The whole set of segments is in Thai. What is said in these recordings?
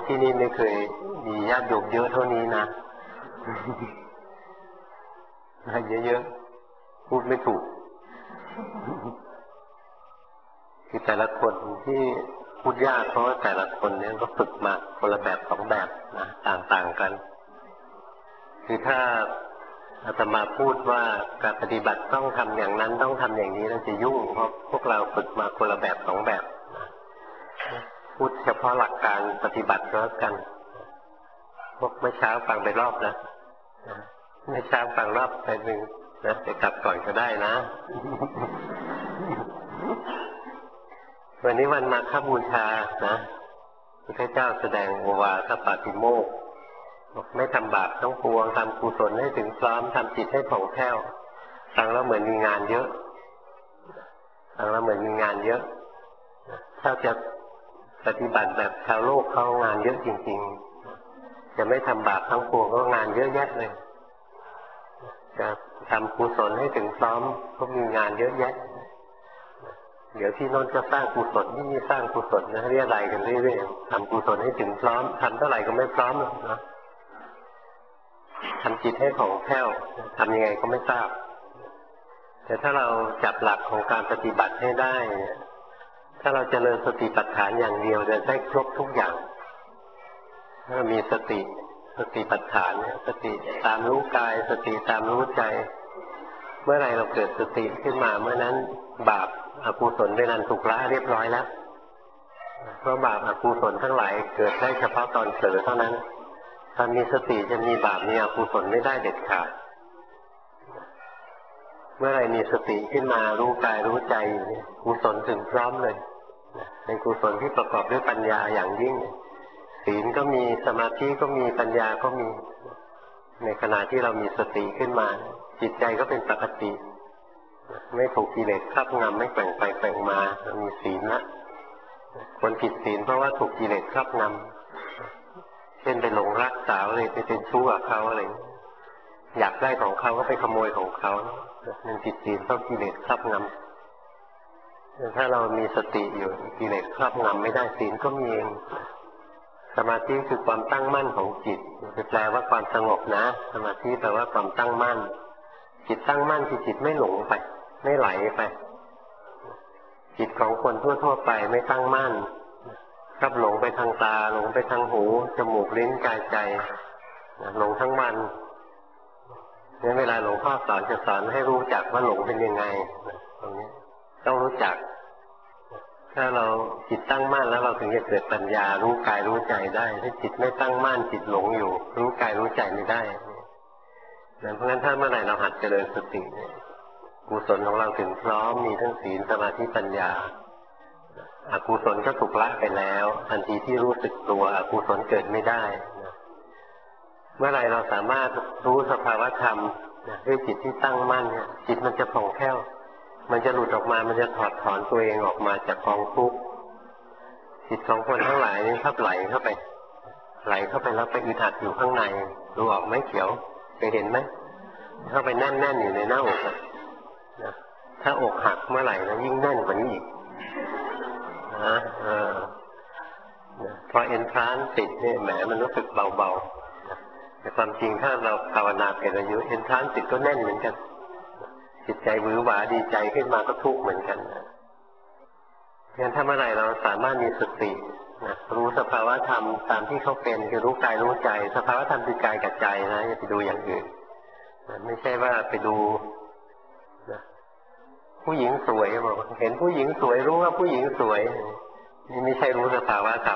ที่นี่ไม่เคยมีญาติโยมเยอะเท่านี้นะให้เยอะๆพูดไม่ถูกคือแต่ละคนที่พูดยากเพราะว่าแต่ละคนเนี่ยก็ฝึกมาคนละแบบสองแบบนะต่างๆกันคือถ้าอาตมาพูดว่าการปฏิบัติต้องทำอย่างนั้นต้องทำอย่างนี้แล้วจะยุ่งเพราะพวกเราฝึกมาคนละแบบสองแบบพูดเฉพาะหลักการปฏิบัติก็แล้วกันพวกเมื่อเช้าฟังไปรอบนะเมื่อเช้าฟังรอบไปหนึ่งนะไปกลับก่อนก็ได้นะวันนี้วันมาฆบูชานะพระเจ้าแสดงโอวาทปาติโมกข์ไม่ทำบาปทั้งปวงทำกุศลให้ถึงพร้อมทำจิตให้ผ่องแผ้วฟังแล้วเหมือนมีงานเยอะฟังแล้วเหมือนมีงานเยอะถ้าจะปฏิบัติแบบชาวโลกเขางานเยอะจริงๆจะไม่ทำบาปทั้งปวงก็งานเยอะแยะเลยจะทำกุศลให้ถึงพร้อมก็มีงานเยอะแยะเดี๋ยวที่โน้นจะสร้างกุศลที่นี่สร้างกุศลนะเรียกอะไรกันเรื่อยๆทำกุศลให้ถึงพร้อมทำเท่าไหร่ก็ไม่พร้อมนะทำจิตให้ผ่องแผ้วทำยังไงก็ไม่ทราบแต่ถ้าเราจับหลักของการปฏิบัติให้ได้ถ้าเราเจริญสติปัฏฐานอย่างเดียวจะได้ครบทุกอย่างถ้ามีสติปัฏฐานสติตามรู้กายสติตามรู้ใจเมื่อไรเราเกิดสติขึ้นมาเมื่อนั้นบาปอกุศลได้นั้นถูกละเรียบร้อยแล้วเพราะบาปอกุศลทั้งหลายเกิดได้เฉพาะตอนเผลอเท่านั้นถ้ามีสติจะมีบาปมีอกุศลไม่ได้เด็ดขาดเมื่อไรมีสติขึ้นมารู้กายรู้ใจอยู่เนี่ยกุศลถึงพร้อมเลยเป็นกุศลที่ประกอบด้วยปัญญาอย่างยิ่งศีลก็มีสมาธิก็มีปัญญาก็มีในขณะที่เรามีสติขึ้นมาจิตใจก็เป็นปกติไม่ถูกกิเลสครอบงำไม่แกว่งไปแกว่งมามีศีลนะคนผิดศีลเพราะว่าถูกกิเลสครอบงำเช่นไปหลงรักสาวเลยไปเป็นชู้กับเขาอะไรอยากได้ของเขาก็ไปขโมยของเขามันผิดศีลเพราะกิเลสครอบงำถ้าเรามีสติอยู่กิเลสครอบงำไม่ได้ศีลก็มีเองสมาธิคือความตั้งมั่นของจิตแปลว่าความสงบนะสมาธิแปลว่าความตั้งมั่นจิตตั้งมั่นคือจิตไม่หลงไปไม่ไหลไปจิตของคนทั่วๆไปไม่ตั้งมั่นชอบหลงไปทางตาหลงไปทางหูจมูกลิ้นกายใจหลงทั้งมันงั้นเวลาหลวงพ่อสอนจะสอนให้รู้จักว่าหลงเป็นยังไงตรงนี้ต้องรู้จักถ้าเราจิตตั้งมั่นแล้วเราถึงจะเกิดปัญญารู้กายรู้ใจได้ถ้าจิตไม่ตั้งมั่นจิตหลงอยู่รู้กายรู้ใจไม่ได้เพราะงั้นถ้าเมื่อไหร่เราหัดเจริญสติกุศลของเราถึงพร้อมมีทั้งศีลสมาธิปัญญาอกุศลก็ถูกละไปแล้วทันทีที่รู้สึกตัวอกุศลเกิดไม่ได้เมื่อไหร่เราสามารถรู้สภาวธรรมด้วยจิตที่ตั้งมั่นจิตมันจะผ่องแผ้วมันจะหลุดออกมามันจะถอดถอนตัวเองออกมาจากกองทุกข์จิตของคนทั้งหลายนี่ชอบไหลเข้าไปแล้วไปอึดอัดอยู่ข้างในรู้ออกไหมเขียวเคยเห็นไหมเข้าไปแน่นๆอยู่ในหน้าอกนะถ้าอกหักเมื่อไหร่นะยิ่งแน่นกว่านี้อีกนะพอเอ็นทรานติดเนี่ยแหมมันรู้สึกเบาๆแต่ความจริงถ้าเราภาวนาเป็นอายุเอ็นทรานติดก็แน่นเหมือนกันจิตใจหวือหวาดีใจขึ้นมาก็ทุกข์เหมือนกันงั้นถ้าเมื่อไหร่เราสามารถมีสติรู้สภาวะธรรมตามที่เขาเป็นคือรู้กายรู้ใจสภาวะธรรมคือกายกับใจนะอย่าไปดูอย่างอื่นไม่ใช่ว่าไปดูผู้หญิงสวยบอกเห็นผู้หญิงสวยรู้ว่าผู้หญิงสวยนี่ไม่ใช่รู้สภาวะธรรม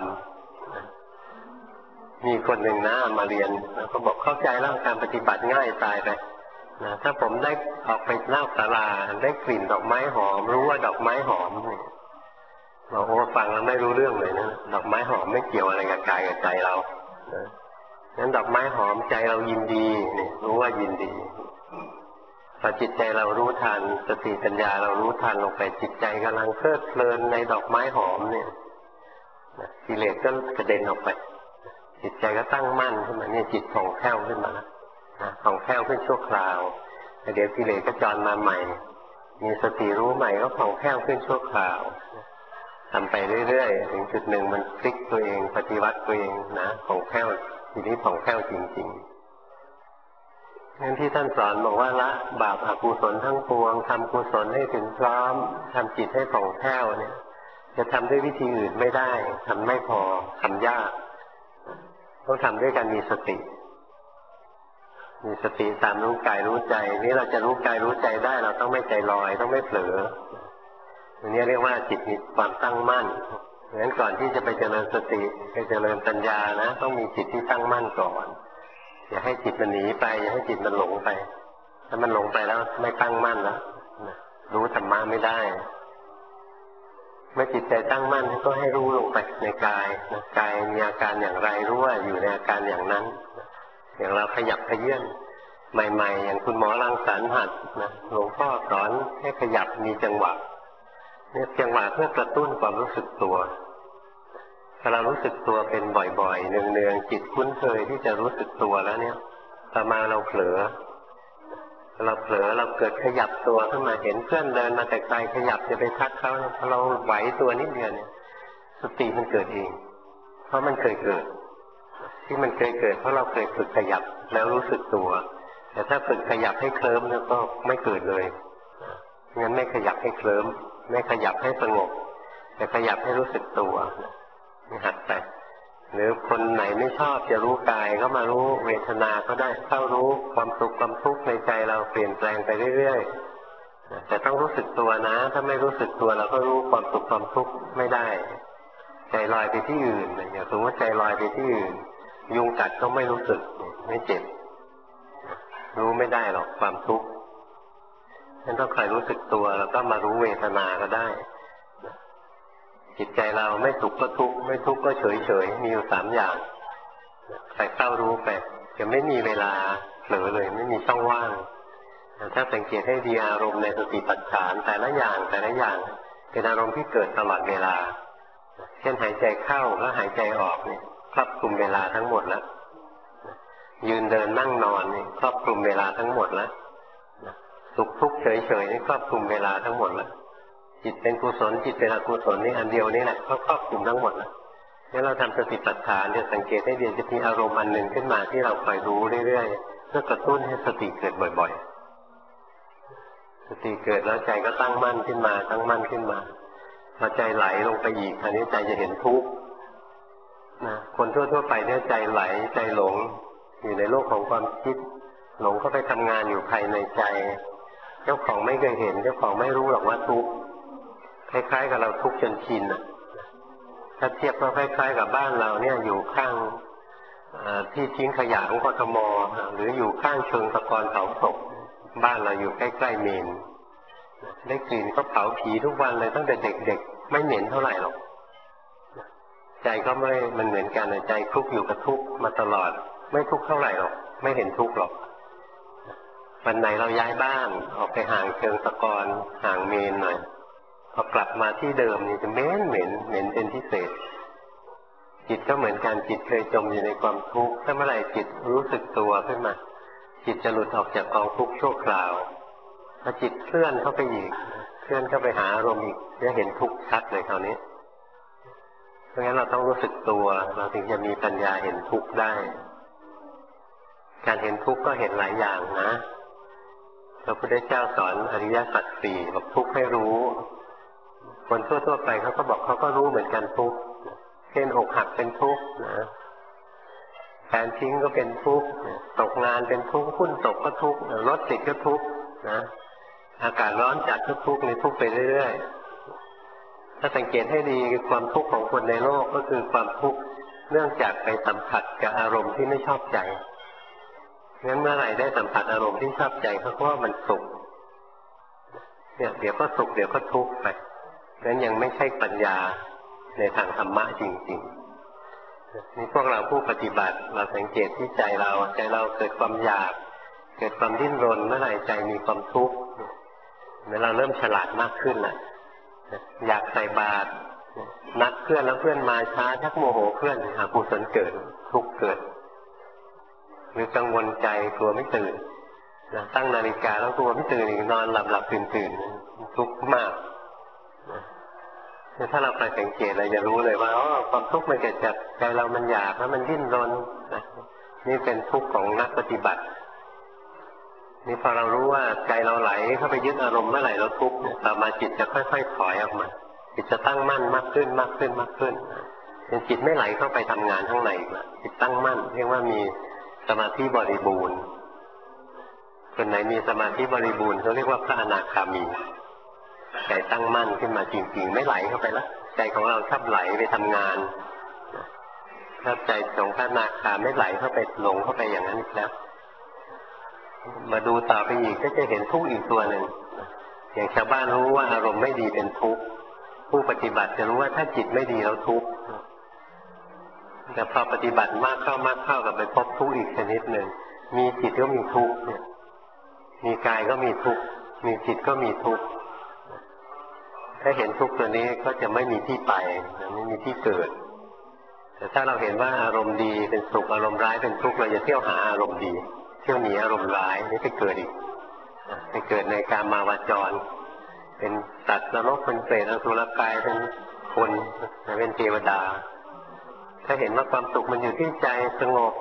มีคนหนึ่งนะมาเรียนเขาบอกเข้าใจแล้วการปฏิบัติง่ายตายไปถ้าผมได้ออกไปนอกศาลาได้กลิ่นดอกไม้หอมรู้ว่าดอกไม้หอมบอกโอ้ฟังแล้วไม่รู้เรื่องเลยนะดอกไม้หอมไม่เกี่ยวอะไรกับกายกับใจเรางั้นดอกไม้หอมใจเรายินดีนี่รู้ว่ายินดีพอจิตใจเรารู้ทันสติปัญญาเรารู้ทันลงไปจิตใจกำลังเพลิดเพลินในดอกไม้หอมเนี่ยกิเลสก็กระเด็นออกไปจิตใจก็ตั้งมั่นขึ้นมาเนี่ยจิตผ่องแผ้วขึ้นมาแล้วผ่องแผ้วขึ้นชั่วคราวเดี๋ยวกิเลสก็จรมาใหม่มีสติรู้ใหม่ก็ผ่องแผ้วขึ้นชั่วคราวทำไปเรื่อยๆถึงจุดหนึ่งมันพลิกตัวเองปฏิวัติตัวเองนะผ่องแผ้วทีนี้ผ่องแผ้วจริงๆงั้นที่ท่านสอนบอกว่าละบาปอกุศลทั้งปวงทำกุศลให้ถึงพร้อมทำจิตให้ผ่องแผ้วเนี่ยจะทำด้วยวิธีอื่นไม่ได้ทำไม่พอทำยากต้องทำด้วยการมีสติตามรู้กายรู้ใจนี่เราจะรู้กายรู้ใจได้เราต้องไม่ใจลอยต้องไม่เผลออันนี้เรียกว่าจิตมีความตั้งมั่นเพราะฉะนั้นก่อนที่จะไปเจริญสติไปเจริญปัญญานะต้องมีจิตที่ตั้งมั่นก่อนอย่าให้จิตมันหนีไปอย่าให้จิตมันหลงไปถ้ามันหลงไปแล้วไม่ตั้งมั่นแล้วรู้ธรรมะไม่ได้เมื่อจิตใจตั้งมั่นก็ให้รู้ลงไปในกายกายมีอาการอย่างไรรู้ว่าอยู่ในอาการอย่างนั้นอย่างเราขยับขยื่นใหม่ๆอย่างคุณหมอรังสรรค์หัดนะหลวงพ่อสอนให้ขยับมีจังหวะเนี่ยจังหวะเพื่อกระตุ้นความรู้สึกตัวถ้าเรารู้สึกตัวเป็นบ่อยๆเนืองๆจิตคุ้นเคยที่จะรู้สึกตัวแล้วเนี่ยต่อมาเราเผลอเราเกิดขยับตัวขึ้นมาเห็นเพื่อนเดินมาแต่ไกลขยับจะไปทักเขาพอเราไหวตัวนิดเดียวเนี่ยสติมันเกิดเองเพราะมันเคยเกิดที่มันเคยเกิดเพราะเราเคยฝึกขยับแล้วรู้สึกตัวแต่ถ้าฝึกขยับให้เคลิ้มแล้วก็ไม่เกิดเลยงั้นไม่ขยับให้เคลิ้มไม่ขยับให้สงบแต่ขยับให้รู้สึกตัวนี่หัดไปหรือคนไหนไม่ชอบจะรู้กายก็มารู้เวทนาก็ได้เข้ารู้ความสุขความทุกข์ในใจเราเปลี่ยนแปลงไปเรื่อยๆแต่ต้องรู้สึกตัวนะถ้าไม่รู้สึกตัวเราก็รู้ความสุขความทุกข์ไม่ได้ใจลอยไปที่อื่นอย่างสมมติว่าใจลอยไปที่อื่นยุงกัดก็ไม่รู้สึกไม่เจ็บรู้ไม่ได้หรอกความทุกข์ฉะนั้นต้องคอยรู้สึกตัวแล้วก็มารู้เวทนาก็ได้จิตใจเราไม่สุขก็ทุกข์ไม่ทุกข์ก็เฉยเฉยมีอยู่3อย่างใส่เข้ารู้ไปจะไม่มีเวลาเผลอเลยไม่มีช่องว่างถ้าสังเกตให้ดีอารมณ์ในสติปัฏฐานแต่ละอย่างเป็นอารมณ์ที่เกิดตลอดเวลาเช่นหายใจเข้าแล้วหายใจออกเนี่ยครอบคลุมเวลาทั้งหมดแล้วยืนเดินนั่งนอนนี่ครอบคลุมเวลาทั้งหมดแล้วสุขทุกข์เฉยๆนี่ครอบคลุมเวลาทั้งหมดแล้วจิตเป็นกุศลจิตเป็นอกุศลนี่อันเดียวนี่แหละก็ครอบคลุมทั้งหมดแล้วถ้าเราทำสติปัฏฐานจะสังเกตให้ดีจะมีอารมณ์อันหนึ่งขึ้นมาที่เราคอยรู้เรื่อยๆเพื่อกระตุ้นให้สติเกิดบ่อยๆสติเกิดแล้วใจก็ตั้งมั่นขึ้นมาพอใจไหลลงไปอีกคราวนี้ใจจะเห็นทุกข์นะคนทั่วๆไปเนี่ยใจไหลใจหลงอยู่ในโลกของความคิดหลงเข้าไปทำงานอยู่ภายในใจเจ้าของไม่เคยเห็นเจ้าของไม่รู้หรอกว่าทุกข์คล้ายๆกับเราทุกข์จนชินอ่ะถ้าเทียบก็คล้ายๆกับบ้านเราเนี่ยอยู่ข้างที่ทิ้งขยะของกทมหรืออยู่ข้างเชิงตะกอนเผาศพบ้านเราอยู่ใกล้ๆเมนได้กลิ่นก็เผาผีทุกวันเลยตั้งแต่เด็กๆไม่เหม็นเท่าไหร่หรอกใจก็ไม่มันเหมือนกันใจคลุกอยู่กับทุกข์มาตลอดไม่ทุกข์เท่าไหร่หรอกไม่เห็นทุกข์หรอกวันไหนเราย้ายบ้านออกไปห่างเชิงตะกอนห่างเมนหน่อยพอกลับมาที่เดิมนี่จะเหม็นเป็นพิเศษจิตก็เหมือนกันจิตเคยจมอยู่ในความทุกข์ถ้าเมื่อไหร่จิตรู้สึกตัวขึ้นมาจิตจะหลุดออกจากกองทุกข์ชั่วคราวพอจิตเคลื่อนเข้าไปอีกเคลื่อนเข้าไปหาอารมณ์อีกจะเห็นทุกข์ชัดเลยคราวนี้เพราะงั้นเราต้องรู้สึกตัวเราถึงจะมีปัญญาเห็นทุกข์ได้การเห็นทุกข์ก็เห็นหลายอย่างนะพระพุทธเจ้าสอนอริยสัจสี่บอกทุกข์ให้รู้คนทั่วๆไปเขาก็บอกเขาก็รู้เหมือนกันทุกข์เช่นอกหักเป็นทุกข์นะแฟนทิ้งก็เป็นทุกข์ตกงานเป็นทุกข์หุ้นตกก็ทุกข์รถติดก็ทุกข์นะอากาศร้อนจัดก็ทุกข์ในทุกข์ไปเรื่อยๆถ้าสังเกตให้ดีความทุกข์ของคนในโลกก็คือความทุกข์เนื่องจากไปสัมผัสกับอารมณ์ที่ไม่ชอบใจงั้นเมื่อไหร่ได้สัมผัสอารมณ์ที่ชอบใจเพราะว่ามันสุขเนี่ยเดี๋ยวก็สุขเดี๋ยวก็ทุกข์ไปนั้นยังไม่ใช่ปัญญาในทางธรรมะจริงๆนี่พวกเราผู้ปฏิบัติเราสังเกตที่ใจเราเกิดความอยากเกิดความดิ้นรนเมื่อไหร่ใจมีความทุกข์เมื่อเราเริ่มฉลาดมากขึ้นแหละอยากใส่บาตรนัดเพื่อนแล้วเพื่อนมาช้าชักโมโหเพื่อนอกุศลเกิดทุกข์เกิดหรือกังวลใจกลัวไม่ตื่นตั้งนาฬิกาแล้วกลัวไม่ตื่นอีกนอนหลับตื่นทุกข์มากถ้าเราไปสังเกตเราจะรู้เลยว่าอ๋อความทุกข์มันเกิดจากใจเรามันอยากแล้วมันดิ้นรนนะนี่เป็นทุกข์ของนักปฏิบัตินี่พอเรารู้ว่าใจเราไหลเข้าไปยึดอารมณ์เมื่อไหร่เราทุกข์ต่อมาจิตจะค่อยๆถอยออกมาจิตจะตั้งมั่นมากขึ้นมากขึ้นมากขึ้นจนจิตไม่ไหลเข้าไปทำงานข้างในอีกแล้วจิตตั้งมั่นเรียกว่ามีสมาธิบริบูรณ์คนไหนมีสมาธิบริบูรณ์เขาเรียกว่าพระอนาคามีใจตั้งมั่นขึ้นมาจริงๆไม่ไหลเข้าไปแล้วใจของเราชอบไหลไปทำงานถ้าใจของพระอนาคาไม่ไหลเข้าไปหลงเข้าไปอย่างนั้นอีกแล้วมาดูต่อไปอีกก็จะเห็นทุกข์อีกตัวหนึ่งอย่างชาวบ้านรู้ว่าอารมณ์ไม่ดีเป็นทุกข์ผู้ปฏิบัติจะรู้ว่าถ้าจิตไม่ดีแล้วทุกข์แต่พอปฏิบัติมากเข้ามากเข้ากับไปพบทุกข์อีกชนิดหนึ่งมีจิตก็มีทุกข์มีกายก็มีทุกข์มีจิตก็มีทุกข์ถ้าเห็นทุกข์ตัวนี้ก็จะไม่มีที่ไปไม่มีที่เกิดแต่ถ้าเราเห็นว่าอารมณ์ดีเป็นสุขอารมณ์ร้ายเป็นทุกข์เราจะเที่ยวหาอารมณ์ดีเที่ยวหนีอารมณ์ร้ายนี่ไปเกิดอีกไปเกิดในกามาวจรเป็นสัตว์นรกเป็นเปรตอสุรกายเป็นคนเป็นเทวดาถ้าเห็นว่าความสุขมันอยู่ที่ใจสงบ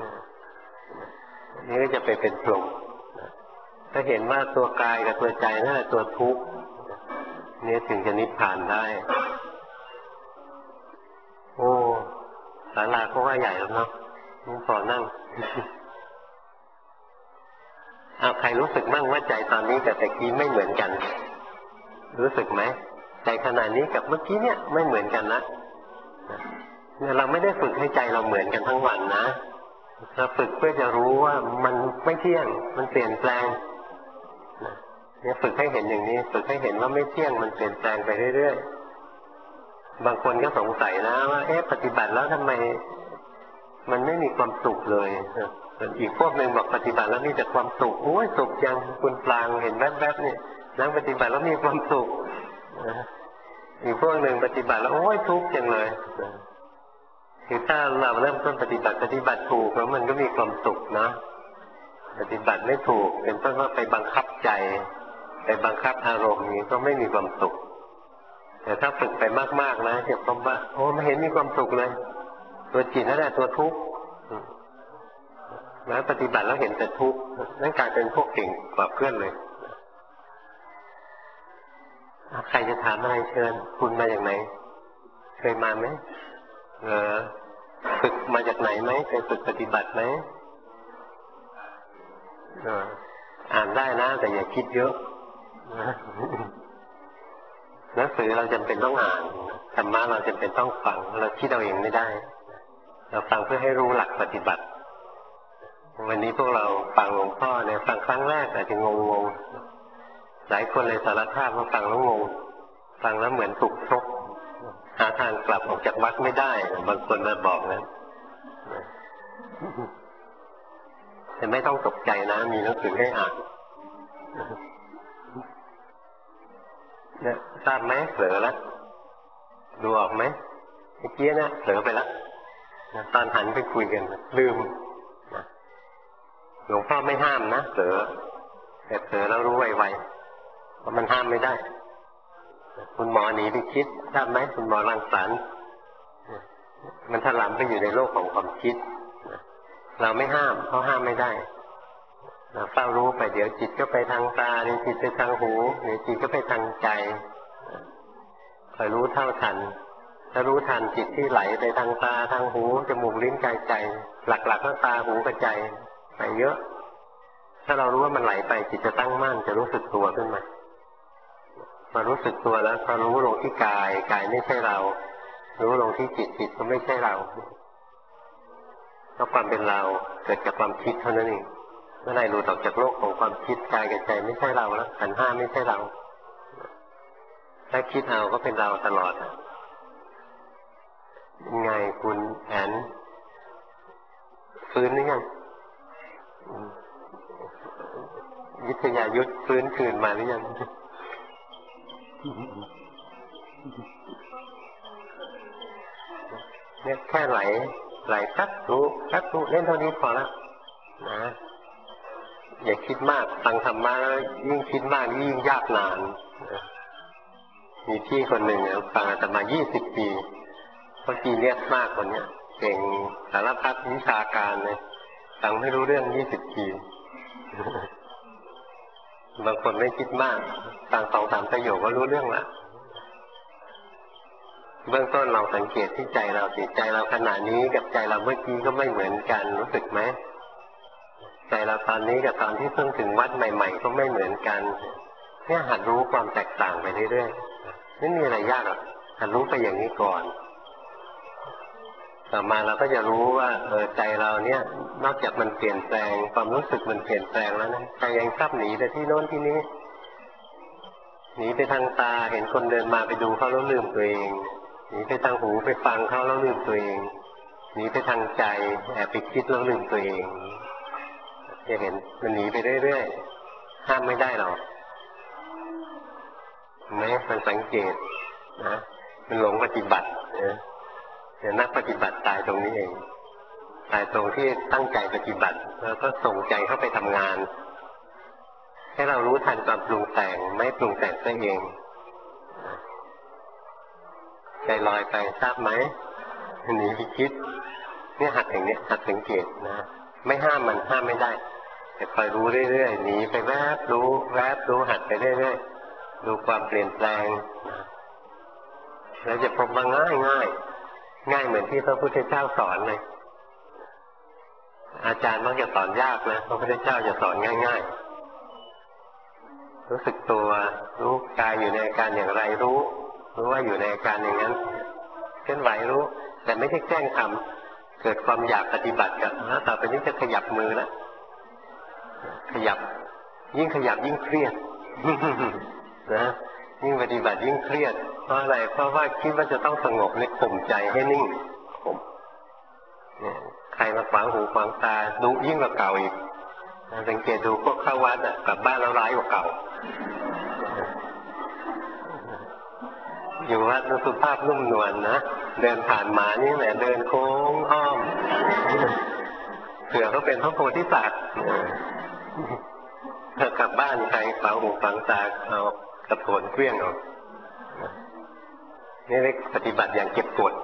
นี่ก็จะไปเป็นพรหมถ้าเห็นว่าตัวกายกับตัวใจนั่นแหละตัวทุกข์นี่ถึงจะนิพพานได้โอ้ศาลาก็ว่าใหญ่แล้วเนาะนี่พอนั่งเอาใครรู้สึกมั่งว่าใจตอนนี้กับตะกี้ไม่เหมือนกันรู้สึกไหมใจขณะนี้กับเมื่อกี้เนี่ยไม่เหมือนกันนะเนี่ยเราไม่ได้ฝึกให้ใจเราเหมือนกันทั้งวันนะเราฝึกเพื่อจะรู้ว่ามันไม่เที่ยงมันเปลี่ยนแปลงเนี่ยฝึกให้เห็นอย่างนี้ฝึกให้เห็นว่าไม่เที่ยงมันเปลี่ยนแปลงไปเรื่อยๆบางคนก็สงสัยนะว่าปฏิบัติแล้วทำไมมันไม่มีความสุขเลยอีกพวกหนึ่งบอกปฏิบัติแล้วมีแต่ความสุขโอ้ยสุขจังคุณปรางเห็นแวบๆนี่นั่งปฏิบัติแล้วมีความสุขอีกพวกหนึ่งปฏิบัติแล้วโอ้ยทุกข์จังเลยคือถ้าเราเริ่มต้นปฏิบัติถูกแล้วมันก็มีความสุขนะปฏิบัติไม่ถูกเป็นต้นว่าไปบังคับใจไปบังคับอารมณ์นี้ก็ไม่มีความสุขแต่ถ้าฝึกไปมากๆนะจะพบว่าโอ้ไม่เห็นมีความสุขเลยตัวจิตนั่นแหละตัวทุกข์แล้วปฏิบัติแล้วเห็นแต่ทุกข์นั่นกลายเป็นพวกเก่งกว่าเพื่อนเลยใครจะถามอะไรเชิญคุณมาจากไหนเคยมาไหมฝึกมาจากไหนไหมเคยฝึกปฏิบัติไหมอ่านได้นะแต่อย่าคิดเยอะหนังสือเราจำเป็นต้องอ่านธรรมะเราจำเป็นต้องฟังเราคิดเอาเองไม่ได้เราฟังเพื่อให้รู้หลักปฏิบัติวันนี้พวกเราฟังหลวงพ่อเนี่ยฟังครั้งแรกอาจจะงงหลายคนเลยสารภาพว่าฟังแล้วงงฟังแล้วเหมือนถูกชกหาทางกลับออกจากวัดไม่ได้บางคนมาบอกนะแต่ไม่ต้องตกใจนะมีหนังสือให้อ่านเนี่ยทราบไหมเผลอแล้วดูออกไหมเมื่อกี้นะเผลอไปแล้วตอนหันไปคุยกันลืมหลวงพ่อไม่ห้ามนะเผลอแต่เผลอแล้วรู้ไวๆเพราะมันห้ามไม่ได้คุณหมอหนีไปคิดทราบไหมคุณหมอรังสรรค์มันถลำไปอยู่ในโลกของความคิดเราไม่ห้ามเพราะห้ามไม่ได้เราเฝ้ารู้ไปเดี๋ยวจิตก็ไปทางตาเดี๋ยวจิตไปทางหูเดี๋ยวจิตก็ไปทางใจคอยรู้เท่าทันถ้ารู้ทันจิตที่ไหลไปทางตาทางหูจมูกลิ้นกายใจหลักๆก็ตาหูกับใจไปเยอะถ้าเรารู้ว่ามันไหลไปจิตจะตั้งมั่นจะรู้สึกตัวขึ้นมาพอรู้สึกตัวแล้วพอรู้ลงที่กายกายไม่ใช่เรารู้ลงที่จิตจิตก็ไม่ใช่เราเพราะความเป็นเราเกิดจากความคิดเท่านั้นเองเมื่อไรหลุดออกจากโลกของความคิดกายกับใจไม่ใช่เราแล้วขันธ์ห้าไม่ใช่เราถ้าคิดเอาก็เป็นเราตลอดไงคุณแอนฟื้นหรือยังวิทยายุทธฟื้นคืนมาหรือยังเนี่ยแค่ไหลสักรู้เล่นเท่านี้พอแล้วนะอย่าคิดมากฟังธรรมะแล้วยิ่งคิดมากยิ่งยากนานมีพี่คนหนึ่งฟังอาตมา20 ปีเขาจีเนียสมากคนเนี้ยเก่งสารพัดวิชาการเลยฟังไม่รู้เรื่อง20 ปีบางคนไม่คิดมากฟัง2-3 ประโยคก็รู้เรื่องละเบื้องต้นเราสังเกตที่ใจเราสิใจเราขณะนี้กับใจเราเมื่อกี้ก็ไม่เหมือนกันรู้สึกไหมใจเราตอนนี้กับตอนที่เพิ่งถึงวัดใหม่ๆก็ไม่เหมือนกันเนี่ยหัดรู้ความแตกต่างไปเรื่อยๆไม่มีอะไรยากหรอกหัดรู้ไปอย่างนี้ก่อนต่อมาเราก็จะรู้ว่าใจเราเนี่ยนอกจากมันเปลี่ยนแปลงความรู้สึกมันเปลี่ยนแปลงแล้วนะใจยังชอบหนีไปที่โน้นที่นี้หนีไปทางตาเห็นคนเดินมาไปดูเขาแล้วลืมตัวเองหนีไปทางหูไปฟังเขาแล้วลืมตัวเองหนีไปทางใจแอบไปคิดแล้วลืมตัวเองจะเห็นมันหนีไปเรื่อยๆห้ามไม่ได้หรอกไหมมันสังเกตนะมันหลงปฏิบัติเนี่ยนักปฏิบัติตายตรงนี้เองตายตรงที่ตั้งใจปฏิบัติแล้วก็ส่งใจเข้าไปทำงานให้เรารู้ทันความปรุงแต่งไม่ปรุงแต่งตัวเองใจลอยไปทราบไหมหนีไปคิดเนี่ยหัดอย่างนี้หัดสังเกตนะไม่ห้ามมันห้ามไม่ได้แต่คอยรู้เรื่อยๆหนีไปแวบรู้แวบรู้หัดไปเรื่อยๆดูความเปลี่ยนแปลงแล้วจะพบว่าง่ายเหมือนที่พระพุทธเจ้าสอนเลยอาจารย์มักจะสอนยากนะพระพุทธเจ้าจะสอนง่ายๆรู้สึกตัวรู้กายอยู่ในอาการอย่างไรรู้ว่าอยู่ในอาการอย่างนั้นเคลื่อนไหวรู้แต่ไม่ได้แกล้งทำเกิดความอยากปฏิบัติกันแล้วต่อไปนี้จะขยับมือแล้วขยับยิ่งขยับยิ่งเครียดนะยิ่งปฏิบัติยิ่งเครียดเพราะอะไรเพราะว่าคิดว่าจะต้องสงบในข่มใจให้นิ่งข่มใครมาขวางหูขวางตาดูยิ่งกว่าเก่าอีกสังเกตดูพวกเข้าวัดกลับบ้านแล้วร้ายกว่าเก่าอยู่วัดสุภาพนุ่มนวลนะเดินผ่านหมานี่แหละเดินโค้งอ้อมเผื่อเขาเป็นพระโพธิสัตว์ถ้ากลับบ้านใครขวางหูขวางตาเอากระโถนเครื่องเอานี่เรียกปฏิบัติอย่างเก็บกด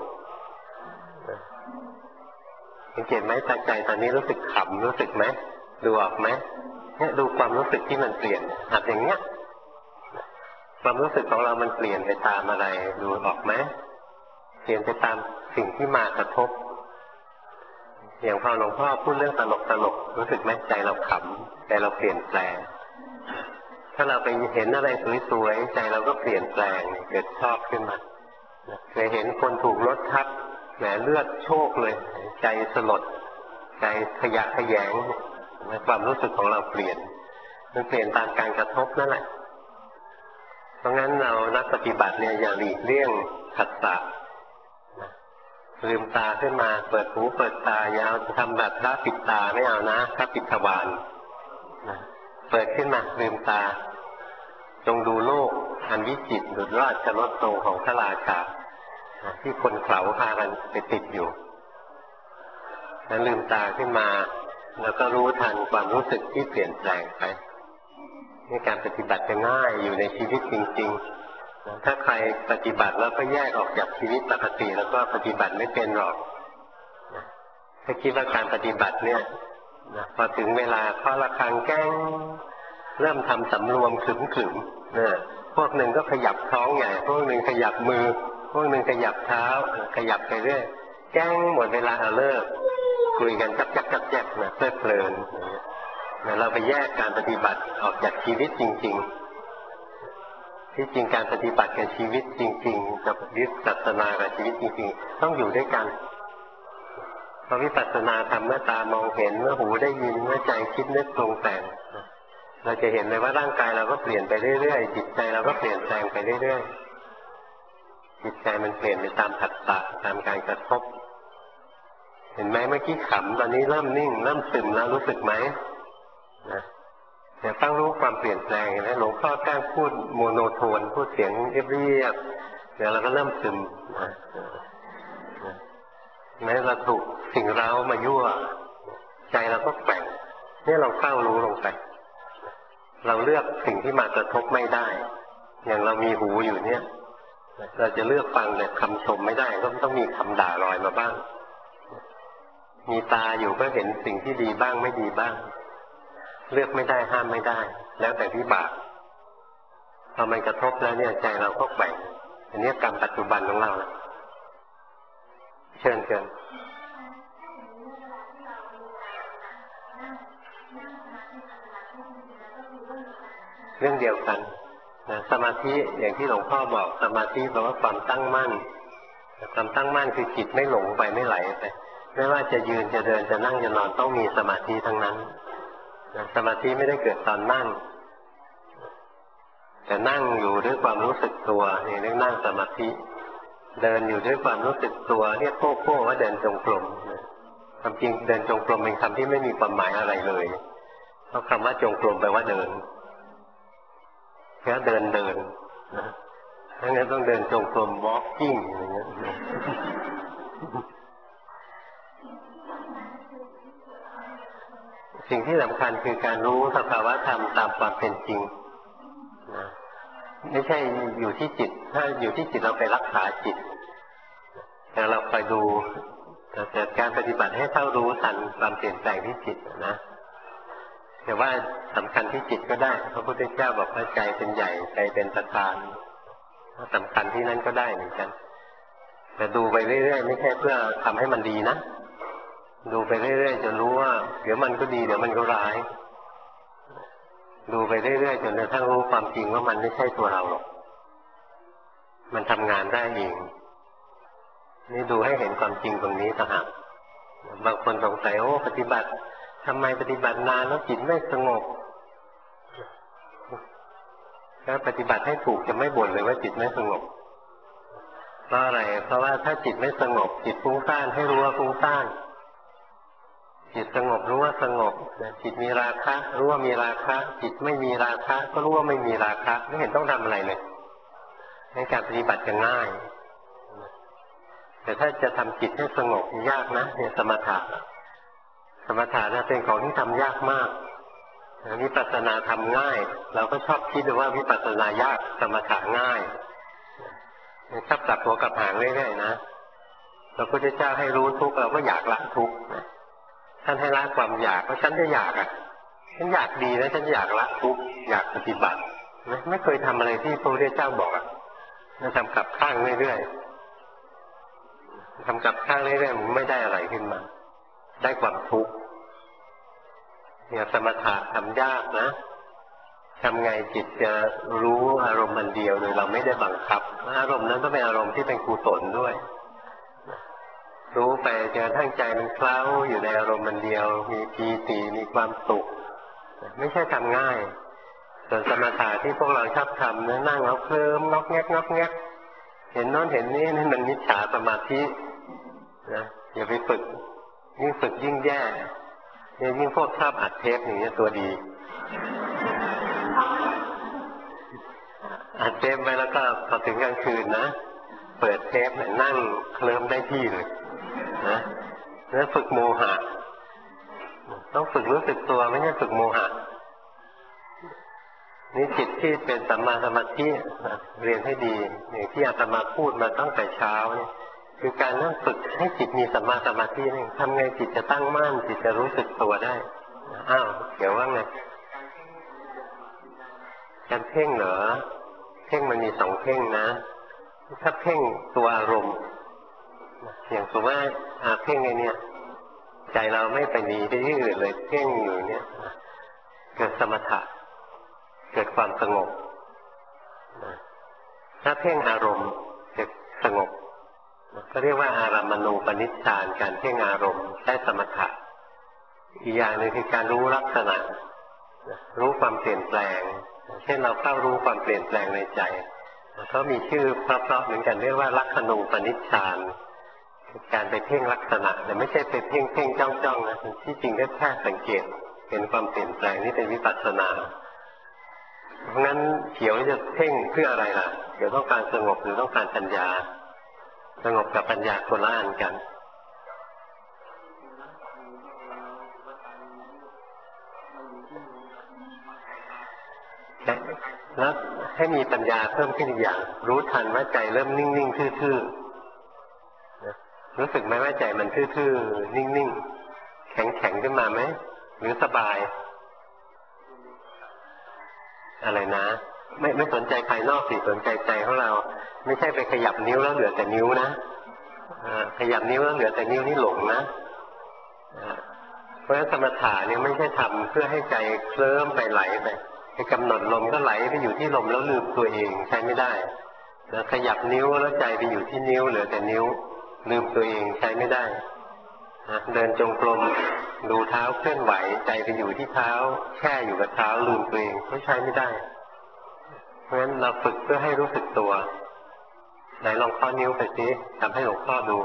สังเกตไหมตาใจตอนนี้รู้สึกขำรู้สึกไหมดูออกไหมเนี่ยดูความรู้สึกที่มันเปลี่ยนหัดอย่างเนี้ยความรู้สึกของเรามันเปลี่ยนไปตามอะไรดูออกไหมเปลี่ยนไปตามสิ่งที่มากระทบอย่างพอหลวงพ่อพูดเรื่องตลกรู้สึกไหมใจเราขำใจเราเปลี่ยนแปลงถ้าเราไปเห็นอะไรสวยๆใจเราก็เปลี่ยนแปลงเกิดชอบขึ้นมาเคยเห็นคนถูกรถทับแหมเลือดโชกเลยใจสลดใจขยะแขยงความรู้สึกของเราเปลี่ยนมันเปลี่ยนตามการกระทบนั่นแหละเพราะงั้นเรานักปฏิบัติเนี่ยอย่าหลีกเลี่ยงผัสสะลืมตาขึ้นมาเปิดหูเปิดตาอย่าทำแบบพระปิดตาไม่เอานะพระปิดทวารเปิดขึ้นมาลืมตาจงดูโลกอันวิจิตรดุจราชรถทรงของพระราชาที่คนเขาพากันไปติดอยู่นั้นลืมตาขึ้นมาแล้วก็รู้ทันความรู้สึกที่เปลี่ยนแปลงไปนี่การปฏิบัติจะง่ายอยู่ในชีวิตจริงๆถ้าใครปฏิบัติแล้วก็แยกออกจากชีวิตปกติแล้วก็ปฏิบัติไม่เป็นหรอกถ้าคิดว่าการปฏิบัติเนี่ยพอถึงเวลาเคาะระฆังแก้งเริ่มทำสำรวมขึมๆพวกหนึ่งก็ขยับท้องใหญ่พวกหนึ่งขยับมือพวกหนึ่งขยับเท้าขยับไปเรื่อยแก้งหมดเวลาเลิกคุยกันจักนะเพลิดเพลินเราไปแยกการปฏิบัติออกจากชีวิตจริงๆที่จริงการปฏิบัติกับชีวิตจริงๆกับวิปัสสนากับชีวิตจริงๆต้องอยู่ด้วยกันเพราะวิปัสสนาทำเมื่อตามองเห็นเมื่อหูได้ยินเมื่อใจคิดนึกปรุงแต่งเราจะเห็นเลยว่าร่างกายเราก็เปลี่ยนไปเรื่อยๆจิตใจเราก็เปลี่ยนแปลงไปเรื่อยๆจิตใจมันเปลี่ยนไปตามผัสสะตามการกระทบเห็นไหมเมื่อกี้ขำตอนนี้เริ่มนิ่งเริ่มซึมแล้วรู้สึกไหมแต่ต้องรู้ความเปลี่ยนแปลงนะหลวงพ่อแกล้งพูดโมโนโทนพูดเสียงเรียบๆเดี๋ยวเราก็เริ่มซึมแม้เราถูกสิ่งเร้ามายั่วใจเราก็แกว่งนี่เราเฝ้ารู้ลงไปเราเลือกสิ่งที่มากระทบไม่ได้อย่างเรามีหูอยู่เนี่ยเราจะเลือกฟังแต่คำชมไม่ได้ก็ต้องมีคำด่าลอยมาบ้างมีตาอยู่ก็เห็นสิ่งที่ดีบ้างไม่ดีบ้างเลือกไม่ได้ห้ามไม่ได้แล้วแต่วิบากพอมันกระทบแล้วเนี่ยใจเราก็แบ่งอันนี้กรรมปัจจุบันของเรานะเชิญเรื่องเดียวกันนะสมาธิอย่างที่หลวงพ่อบอกสมาธิแปลว่าความตั้งมั่นความตั้งมั่นคือจิตไม่หลงไปไม่ไหลไปไม่ว่าจะยืนจะเดินจะนั่งจะนอนต้องมีสมาธิทั้งนั้นนะสมาธิไม่ได้เกิดตอนนั่งแต่นั่งอยู่ด้วยความรู้สึกตัวนี่เรียกนั่งสมาธิเดินอยู่ด้วยความรู้สึกตัวเรียกโก้ว่าเดินจงกรมความจริงเดินจงกรมเป็นคำที่ไม่มีความหมายอะไรเลยเพราะคำว่าจงกรมแปลว่าเดินแค่เดินนะถ้างั้นต้องเดินจงกรม walking อย่างเงี้ยสิ่งที่สำคัญคือการรู้สภาวะธรรมตามความเป็นจริงนะไม่ใช่อยู่ที่จิตถ้าอยู่ที่จิตเราไปรักษาจิตแต่เราคอยดูแต่การปฏิบัติให้เท่ารู้ทันความเปลี่ยนแปลงที่จิตนะแต่ว่าสำคัญที่จิตก็ได้พระพุทธเจ้าบอกว่าใจเป็นใหญ่ใจเป็นประธานสำคัญที่นั่นก็ได้เหมือนกันแต่ดูไปเรื่อยๆไม่ใช่เพื่อทำให้มันดีนะดูไปเรื่อยๆจนรู้ว่าเดี๋ยวมันก็ดีเดี๋ยวมันก็ร้ายดูไปเรื่อยๆจนกระทั่งรู้ความจริงว่ามันไม่ใช่ตัวเราหรอกมันทำงานได้เองนี่ดูให้เห็นความจริงตรงนี้ต่างหากบางคนสงสัยโอ้ปฏิบัติทำไมปฏิบัตินานแล้วจิตไม่สงบถ้าปฏิบัติให้ถูกจะไม่บ่นเลยว่าจิตไม่สงบเพราะอะไรเพราะว่าถ้าจิตไม่สงบจิตฟุ้งซ่านให้รู้ว่าฟุ้งซ่านจิตสงบรู้ว่าสงบจิตมีราคะรู้ว่ามีราคะจิตไม่มีราคะก็รู้ว่าไม่มีราคะไม่เห็นต้องทำอะไรเลยในการปฏิบัติจะง่ายแต่ถ้าจะทำจิตให้สงบยากนะเนี่ยสมถะนะเป็นของที่ทำยากมากวิปัสสนาทำง่ายเราก็ชอบคิดว่าวิปัสสนายากสมถะง่ายชอบกลับหัวกลับหางเรื่อยๆนะพระพุทธเจ้าให้รู้ทุกข์เราก็อยากละทุกข์ท่านให้ละความอยากเพราะฉันจะอยากฉันอยากดีนะฉันอยากละทุกข์อยากปฏิบัติไม่เคยทำอะไรที่พระพุทธเจ้าบอกทำกลับข้างเรื่อยๆทำกลับข้างเรื่อยๆมันไม่ได้อะไรขึ้นมาได้ความทุกข์เนี่ยสมถะทำยากนะทำไงจิตจะรู้อารมณ์มันเดียวโดยเราไม่ได้บังคับอารมณ์นั้นต้องเป็นอารมณ์ที่เป็นกุศลด้วยรู้ไปจนทั้งใจมันเคล้าอยู่ในอารมณ์มันเดียวมีปีติมีความสุขไม่ใช่ทำง่ายส่วนสมถะที่พวกเราชอบทำนั่งแล้วเคลิ้มงอกแงกเห็นโน้นเห็นนี่นั่นมันมิจฉาสมาธินะอย่าไปฝึกยิ่งฝึกยิ่งแย่เนี่ยยิ่งพวกชอบอัดเทปอย่างนี้ตัวดีอัดเทปไปแล้วก็พอถึงกลางคืนนะเปิดเทปนั่งเคลิ้มได้ที่เลยนะแล้วฝึกโมหะต้องฝึกรู้สึกตัวไม่ใช่ฝึกโมหะนี่จิตที่เป็นสัมมาสมาธิเรียนให้ดีอย่างที่อาตมาพูดมาตั้งแต่เช้าเนี่ยคือการนั่งฝึกให้จิตมีสัมมาสมาธินี่ทำไงจิตจะตั้งมั่นจิตจะรู้สึกตัวได้อ้าวเดี๋ยวว่าไงการเพ่งเหรอเพ่งมันมีสองเพ่งนะถ้าเพ่งตัวอารมณ์อย่างสมมติว่าเพ่งไอ้เนี่ยใจเราไม่ไปหนีไปที่อื่นเลยเพ่งอยู่เนี่ยเกิดสมถะเกิดความสงบถ้าเพ่งอารมณ์เกิดสงบก็เรียกว่าอารัมมณูปนิชฌานการเพ่งอารมณ์ได้สมถะอีกอย่างหนึ่งคือการรู้ลักษณะรู้ความเปลี่ยนแปลงเช่นเราเข้ารู้ความเปลี่ยนแปลงในใจเขามีชื่อเพราะๆเหมือนกันเรียกว่าลักขณูปนิชฌานการไปเพ่งลักษณะแต่ไม่ใช่ไปเพ่งจ้องนะที่จริงก็แค่สังเกตเห็นความเปลี่ยนแปลงนี่เป็นวิปัสสนาเพราะงั้นเขียวจะเพ่งเพื่ออะไรล่ะเดี๋ยวต้องการสงบหรือต้องการปัญญาสงบกับปัญญาคนละอันกันแล้วใให้มีปัญญาเพิ่มขึ้นอีกอย่างรู้ทันว่าใจเริ่มนิ่งๆทื่อๆรู้สึกไหมว่าใจมันทื่อๆนิ่งๆแข็งๆขึ้นมาไหมหรือสบายอะไรนะไม่สนใจภายนอกสิสนใจใจของเราไม่ใช่ไปขยับนิ้วแล้วเหลือแต่นิ้วนะขยับนิ้วแล้วเหลือแต่นิ้วนี่หลงนะเพราะฉะนั้นสมถะเนี่ยไม่ใช่ทำเพื่อให้ใจเคลิ้มไปไหลไปกำหนดลมก็ไหลไปอยู่ที่ลมแล้วลืมตัวเองใช้ไม่ได้แล้วขยับนิ้วแล้วใจไปอยู่ที่นิ้วเหลือแต่นิ้วลืมตัวเองใช้ไม่ได้เดินจงกรมดูเท้าเคลื่อนไหวใจไปอยู่ที่เท้าแช่อยู่กับเท้าลืมตัวเองไม่ใช้ไม่ได้เพราะฉะนั้นเราฝึกเพื่อให้รู้สึกตัวไหนลองข้อนิ้วไปสิทำให้หลวงพ่อดู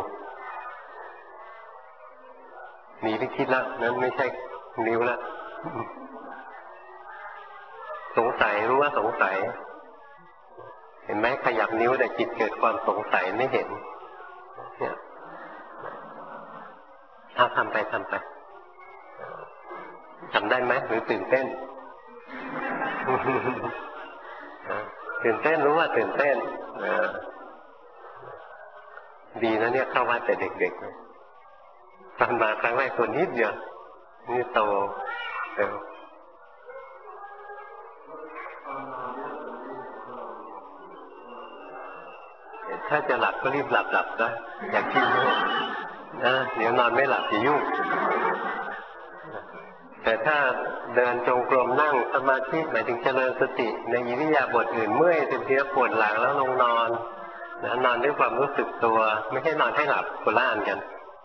หนีไปคิดแล้วนั้นไม่ใช่นิ้วแล้วสงสัยรู้ว่าสงสัยเห็นไหมขยับนิ้วแต่จิตเกิดความสงสัยไม่เห็นเนี่ยเอาทำไปทำได้ไหมหรือตื่นเต้น ตื่นเต้นรู้ว่าตื่นเต้นดีนะเนี่ยเข้าวัดแต่เด็กๆตอนมาครั้งแรกตัวนิดเดียวนี่โตเร็วถ้าจะหลับก็รีบหลับนะอย่าขี้โม้เดี๋ยวนอนไม่หลับจะยุ่งแต่ถ้าเดินจงกรมนั่งสมาธิหมายถึงเจริญสติในอิริยาบถอื่นเมื่อยเสียปวดหลังแล้วลงนอนนอนด้วยความรู้สึกตัวไม่ใช่นอนให้หลับคนละอันกัน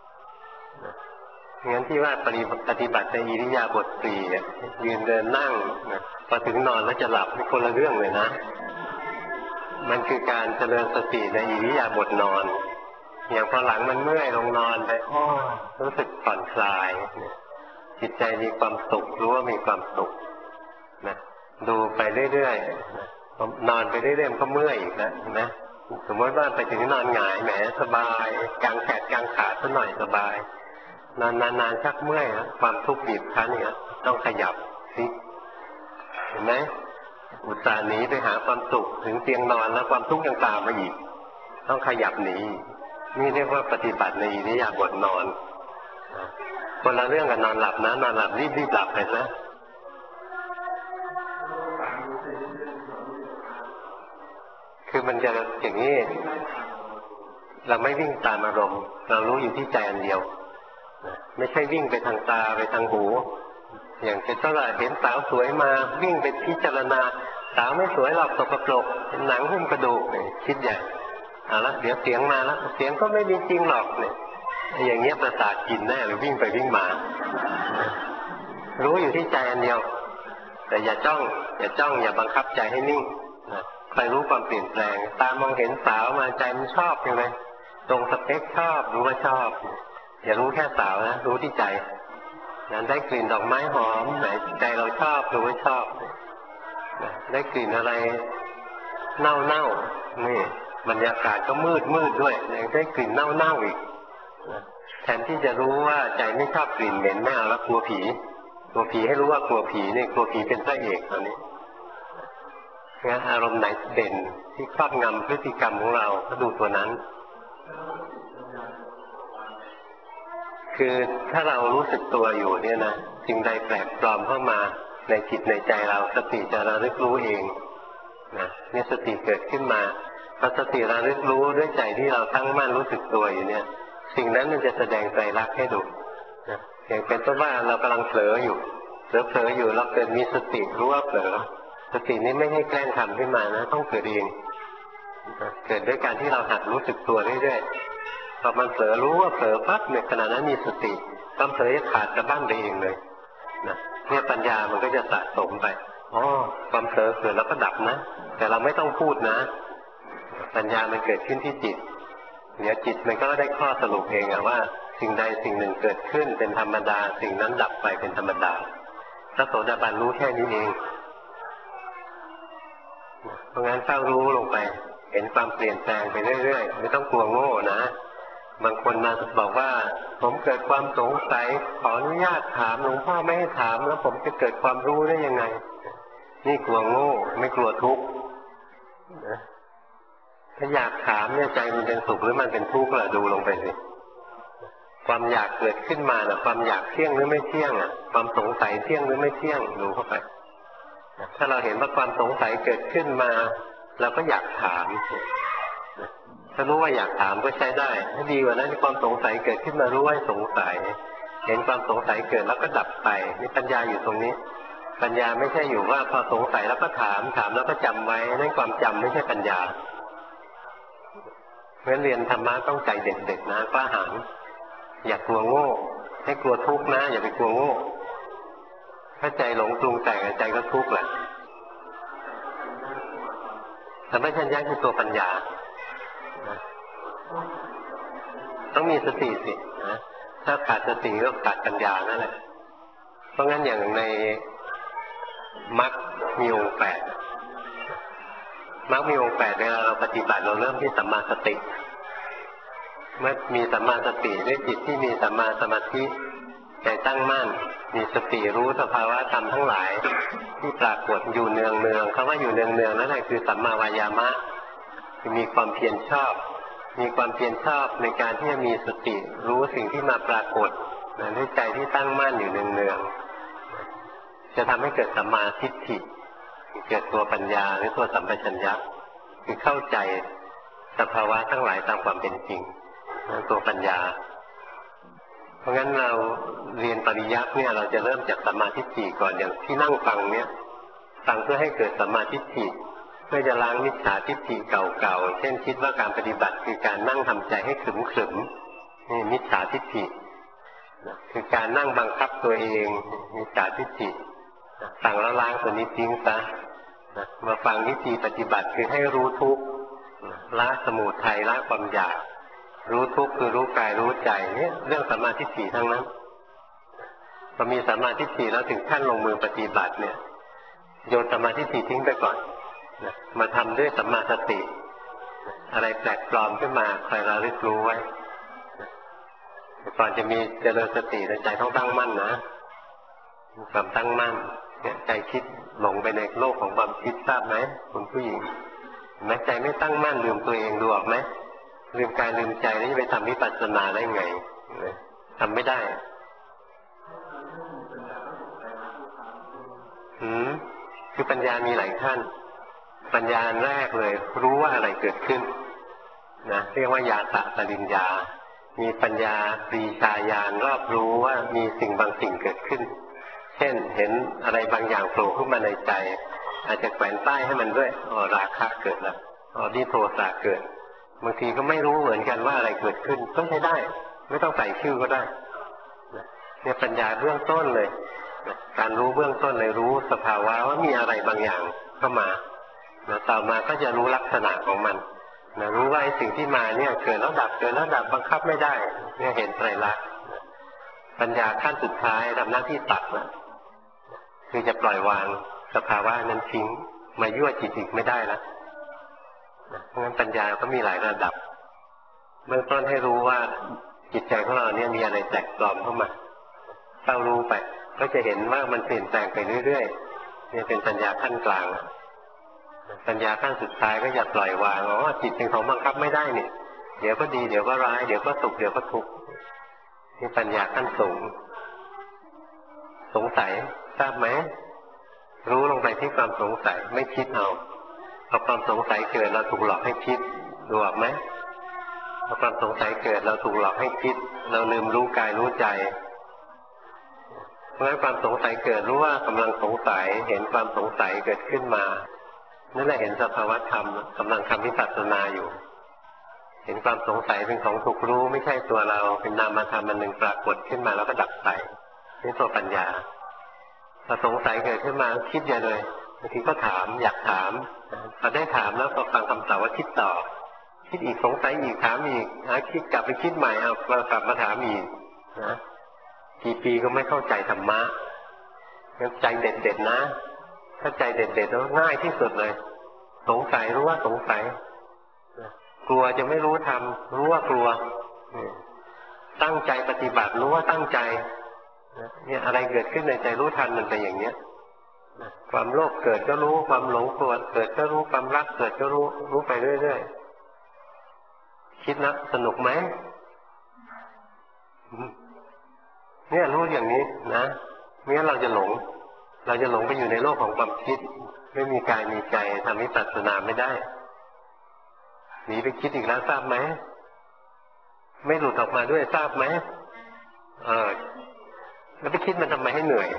งั้นที่ว่าปฏิบัติในอิริยาบถสี่ยืนเดินนั่งพอถึงนอนแล้วจะหลับนี่คนละเรื่องเลยนะมันคือการเจริญสติในอิริยาบถนอนอย่างพอหลังมันเมื่อยลงนอนไปรู้สึกผ่อนคลายจิตใจมีความสุขรู้ว่ามีความสุขนะดูไปเรื่อยๆนอนไปเรื่อยๆมันก็เมื่อยอีกแล้วนะสมมติว่าไปถึงนอนหงายแหมสบายกางแขนกางขาสักหน่อยสบายนอนนานๆชักเมื่อยนะความทุกข์บีบคั้นเนี่ยต้องขยับสิเห็นไหมอุตส่าห์หนีไปหาความสุขถึงเตียงนอนแล้วความทุกข์ยังตามมาอีกต้องขยับหนีนี่เรียกว่าปฏิบัติในอิริยาบถนอนคนละเรื่องกับนอนหลับนะนอนหลับรีบหลับไปนะคือมันจะอย่างนี้เราไม่วิ่งตามอารมณ์เรารู้อยู่ที่ใจอันเดียวไม่ใช่วิ่งไปทางตาไปทางหูอย่างเช่นถ้าเห็นสาวสวยมาวิ่งไปพิจารณาสาวไม่สวยหรอกสกปรกเป็นหนังหุ้มกระดูกคิดใหญ่เอาละเดี๋ยวเสียงมาแล้วเสียงก็ไม่มีจริงหรอกเนี่ยอย่างเงี้ยประสาทกินแน่หรือวิ่งไปวิ่งมารู้อยู่ที่ใจอันเดียวแต่อย่าจ้องอย่าบังคับใจให้นิ่งคอยรู้ความเปลี่ยนแปลงตามองเห็นสาวมาใจมันชอบอย่างไรตรงสเปคชอบรู้ว่าชอบอย่ารู้แค่สาวนะรู้ที่ใจนั้นได้กลิ่นดอกไม้หอมไหนใจเราชอบรู้ว่าชอบได้กลิ่นอะไรเน่านี่บรรยากาศก็มืดด้วยยังได้กลิ่นเน่าอีกแทนที่จะรู้ว่าใจไม่ชอบกลิ่นเหม็นไม่เอาแล้วกลัวผีให้รู้ว่ากลัวผีนี่กลัวผีเป็นพระเอกตอนนี้งั้นอารมณ์ไหนเด่นที่ครอบงำพฤติกรรมของเราก็ดูตัวนั้นคือถ้าเรารู้สึกตัวอยู่เนี่ยนะสิ่งใดแปลกปลอมเข้ามาในจิตในใจเราสติจะระลึกรู้เองนะนี่สติเกิดขึ้นมาพอสติระลึกรู้ด้วยใจที่เราตั้งมั่นรู้สึกตัวอยู่เนี่ยสิ่งนั้นมันจะแสดงไตรลักษณ์ให้ดูนะอย่างเป็นต้นว่าเรากำลังเผลออยู่เราเกิดมีสติรู้ว่าเผลอสตินี้ไม่ให้แกล้งทำขึ้นมานะต้องเกิดเองเกิดด้วยการที่เราหัดรู้สึกตัวเรื่อยๆพอมันเผลอรู้ว่าเผลอปั๊บในขณะนั้นมีสติความเผลอจะขาดกระบ้างไปเองเลยนะเนี่ยปัญญามันก็จะสะสมไปความเผลอเกิดแล้วก็ดับนะแต่เราไม่ต้องพูดนะปัญญามันเกิดขึ้นที่จิตเดี๋ยวจิตมันก็ได้ข้อสรุปเองว่าสิ่งใดสิ่งหนึ่งเกิดขึ้นเป็นธรรมดาสิ่งนั้นดับไปเป็นธรรมดาพระโสดาบันรู้แค่นี้เองเพราะงั้นเฝ้ารู้ลงไปเห็นความเปลี่ยนแปลงไปเรื่อยๆไม่ต้องกลัวโง่นะบางคนมาบอกว่าผมเกิดความสงสัยขออนุญาตถามหลวงพ่อไม่ให้ถามแล้วผมจะเกิดความรู้ได้ยังไงนี่กลัวโง่ไม่กลัวทุกข์ถ้าอยากถามเนี่ยใจมันเป็นสุขหรือมันเป็นทุกข์ล่ะดูลงไปสิความอยากเกิดขึ้นมาน่ะความอยากเที่ยงหรือไม่เที่ยงอ่ะความสงสัยเที่ยงหรือไม่เที่ยงดูเข้าไปถ้าเราเห็นว่าความสงสัยเกิดขึ้นมาเราก็อยากถามถ้ารู้ว่าอยากถามก็ใช้ได้ถ้าดีกว่านั้นความสงสัยเกิดขึ้นมารู้ว่าสงสัยเห็นความสงสัยเกิดแล้วก็ดับไปนี่ปัญญาอยู่ตรงนี้ปัญญาไม่ใช่อยู่ว่าพอสงสัยแล้วก็ถามแล้วก็จำไว้นั่นความจำไม่ใช่ปัญญาเพราะฉะนั้นเรียนธรรมะต้องใจเด็ดๆนะกล้าหาญอย่ากลัวโง่ให้กลัวทุกข์นะอย่าไปกลัวโง่ถ้าใจหลงปรุงแต่งใจก็ทุกข์แหละสัมปชัญญะคือตัวปัญญาต้องมีสติสินะถ้าขาดสติก็ขาดปัญญานั่นแหละเพราะงั้นอย่างในมรรคมีองค์ 8มรรคมีองค์ 8เวลาเราปฏิบัติเราเริ่มที่สัมมาสติเมื่อมีสัมมาสติด้วยจิตที่มีสัมมาสมาธิใจตั้งมั่นมีสติรู้สภาวะธรรมทั้งหลายที่ปรากฏอยู่เนืองๆคำว่าอยู่เนืองๆนั่นแหละคือสัมมาวายามะคือมีความเพียรชอบมีความเพียรชอบในการที่จะมีสติรู้สิ่งที่มาปรากฏด้วยใจที่ตั้งมั่นอยู่เนืองๆจะทำให้เกิดสัมมาทิฏฐิเกิดตัวปัญญาหรือตัวสัมปชัญญะคือเข้าใจสภาวะทั้งหลายตามความเป็นจริงตัวปัญญาเพราะงั้นเราเรียนปริยัติเนี่ยเราจะเริ่มจากสัมมาทิฏฐิก่อนอย่างที่นั่งฟังเนี่ยฟังเพื่อให้เกิดสัมมาทิฏฐิเพื่อจะล้างมิจฉาทิฏฐิเก่าๆเช่นคิดว่าการปฏิบัติคือการนั่งทำใจให้ขรึมๆนี่มิจฉาทิฏฐิคือการนั่งบังคับตัวเองมิจฉาทิฏฐิฟังแล้วล้างตัวนี้ทิ้งซะมาฟังวิธีปฏิบัติคือให้รู้ทุกข์ละสมุทัยละความอยากรู้ทุกข์คือรู้กายรู้ใจเนี่ยเรื่องสัมมาทิฏฐิทั้งนั้นพอมีสัมมาทิฏฐิแล้วถึงขั้นลงมือปฏิบัติเนี่ยโยนสัมมาทิฏฐิทิ้งไปก่อนมาทำด้วยสัมมาสติอะไรแปลกปลอมขึ้นมาคอยระลึกรู้ไว้ก่อนจะมีเจริญสติในใจต้องตั้งมั่นนะความตั้งมั่นใจคิดหลงไปในโลกของความคิดทราบไหมคุณผู้หญิงแม้ใจไม่ตั้งมั่นลืมตัวเองดูออกไหมลืมกายลืมใจแล้วจะไปทำวิปัสสนาได้ไงทำไม่ได้คือปัญญามีหลายขั้นปัญญาแรกเลยรู้ว่าอะไรเกิดขึ้นนะเรียกว่ายาตะปริญญามีปัญญาปรีชาญาณรอบรู้ว่ามีสิ่งบางสิ่งเกิดขึ้นเช่นเห็นอะไรบางอย่างโผล่ขึ้นมาในใจอาจจะแขวนป้ายให้มันด้วยราคะเกิดแล้วนิโทสะเกิดบางทีก็ไม่รู้เหมือนกันว่าอะไรเกิดขึ้นก็ใช้ได้ไม่ต้องใส่ชื่อก็ได้เนี่ยปัญญาเบื้องต้นเลยการรู้เบื้องต้นเลยรู้สภาวะว่ามีอะไรบางอย่างเข้ามาต่อมาก็จะรู้ลักษณะของมันรู้ว่าไอ้สิ่งที่มาเนี่ยเกิดแล้วดับเกิดแล้วดับบังคับไม่ได้เนี่ยเห็นไตรลักษณ์ปัญญาขั้นสุดท้ายทำหน้าที่ตัดคือจะปล่อยวางสภาวะนั้นทิ้งมายั่วจิตอีกไม่ได้แล้วเพราะงั้นปัญญาก็มีหลายระดับเบื้องต้นให้รู้ว่าจิตใจของเราเนี่ยมีอะไรแปลกปลอมเข้ามาเฝ้ารู้ไปก็จะเห็นว่ามันเปลี่ยนแปลงไปเรื่อยๆนี่เป็นปัญญาขั้นกลางปัญญาขั้นสุดท้ายก็จะปล่อยวางว่าจิตเป็นของบังคับไม่ได้นี่เดี๋ยวก็ดีเดี๋ยวก็ร้ายเดี๋ยวก็สุขเดี๋ยวก็ทุกข์นี่ปัญญาขั้นสูงสงสัยทราบไหมรู้ลงไปที่ความสงสัยไม่คิดเอาพอความสงสัยเกิดเราถูกหลอกให้คิดดูออกไหมพอความสงสัยเกิดเราถูกหลอกให้คิดเราลืมรู้กายรู้ใจเพราะฉะนั้นความสงสัยเกิดรู้ว่ากำลังสงสัยเห็นความสงสัยเกิดขึ้นมานั่นแหละเห็นสภาวะธรรมกำลังทำวิปัสสนาอยู่เห็นความสงสัยเป็นของถูกรู้ไม่ใช่ตัวเราเป็นนามธรรมอันหนึ่งปรากฏขึ้นมาแล้วก็ดับไปนี่ตัวปัญญาพอสงสัยเกิดขึ้นมาคิดอย่าเลยบางทีก็ถามอยากถามพอได้ถามแล้วก็ฟังคำตอบว่าคิดต่อคิดอีกสงสัยอีกถามอีกคิดกลับไปคิดใหม่เอาเรากลับมาถามอีกนะกี่ปีก็ไม่เข้าใจธรรมะใจเด็ดๆนะถ้าใจเด็ดๆแล้วง่ายที่สุดเลยสงสัยรู้ว่าสงสัยกลัวจะไม่รู้ทำรู้ว่ากลัวตั้งใจปฏิบัติรู้ว่าตั้งใจเนี่ยอะไรเกิดขึ้นในใจรู้ทันมันไปอย่างเนี้ยความโลภเกิดก็รู้ความหลงโกรธเกิดก็รู้ความรักเกิดก็รู้ไปเรื่อยคิดแล้วสนุกไหมเนี่ยรู้อย่างนี้นะไม่งั้นเราจะหลงไปอยู่ในโลกของความคิดไม่มีกายมีใจทำวิปัสสนาไม่ได้หนีไปคิดอีกแล้วทราบไหมไม่หลุดออกมาด้วยทราบไหมแล้วไปคิดมันทำไมให้เหนื่อย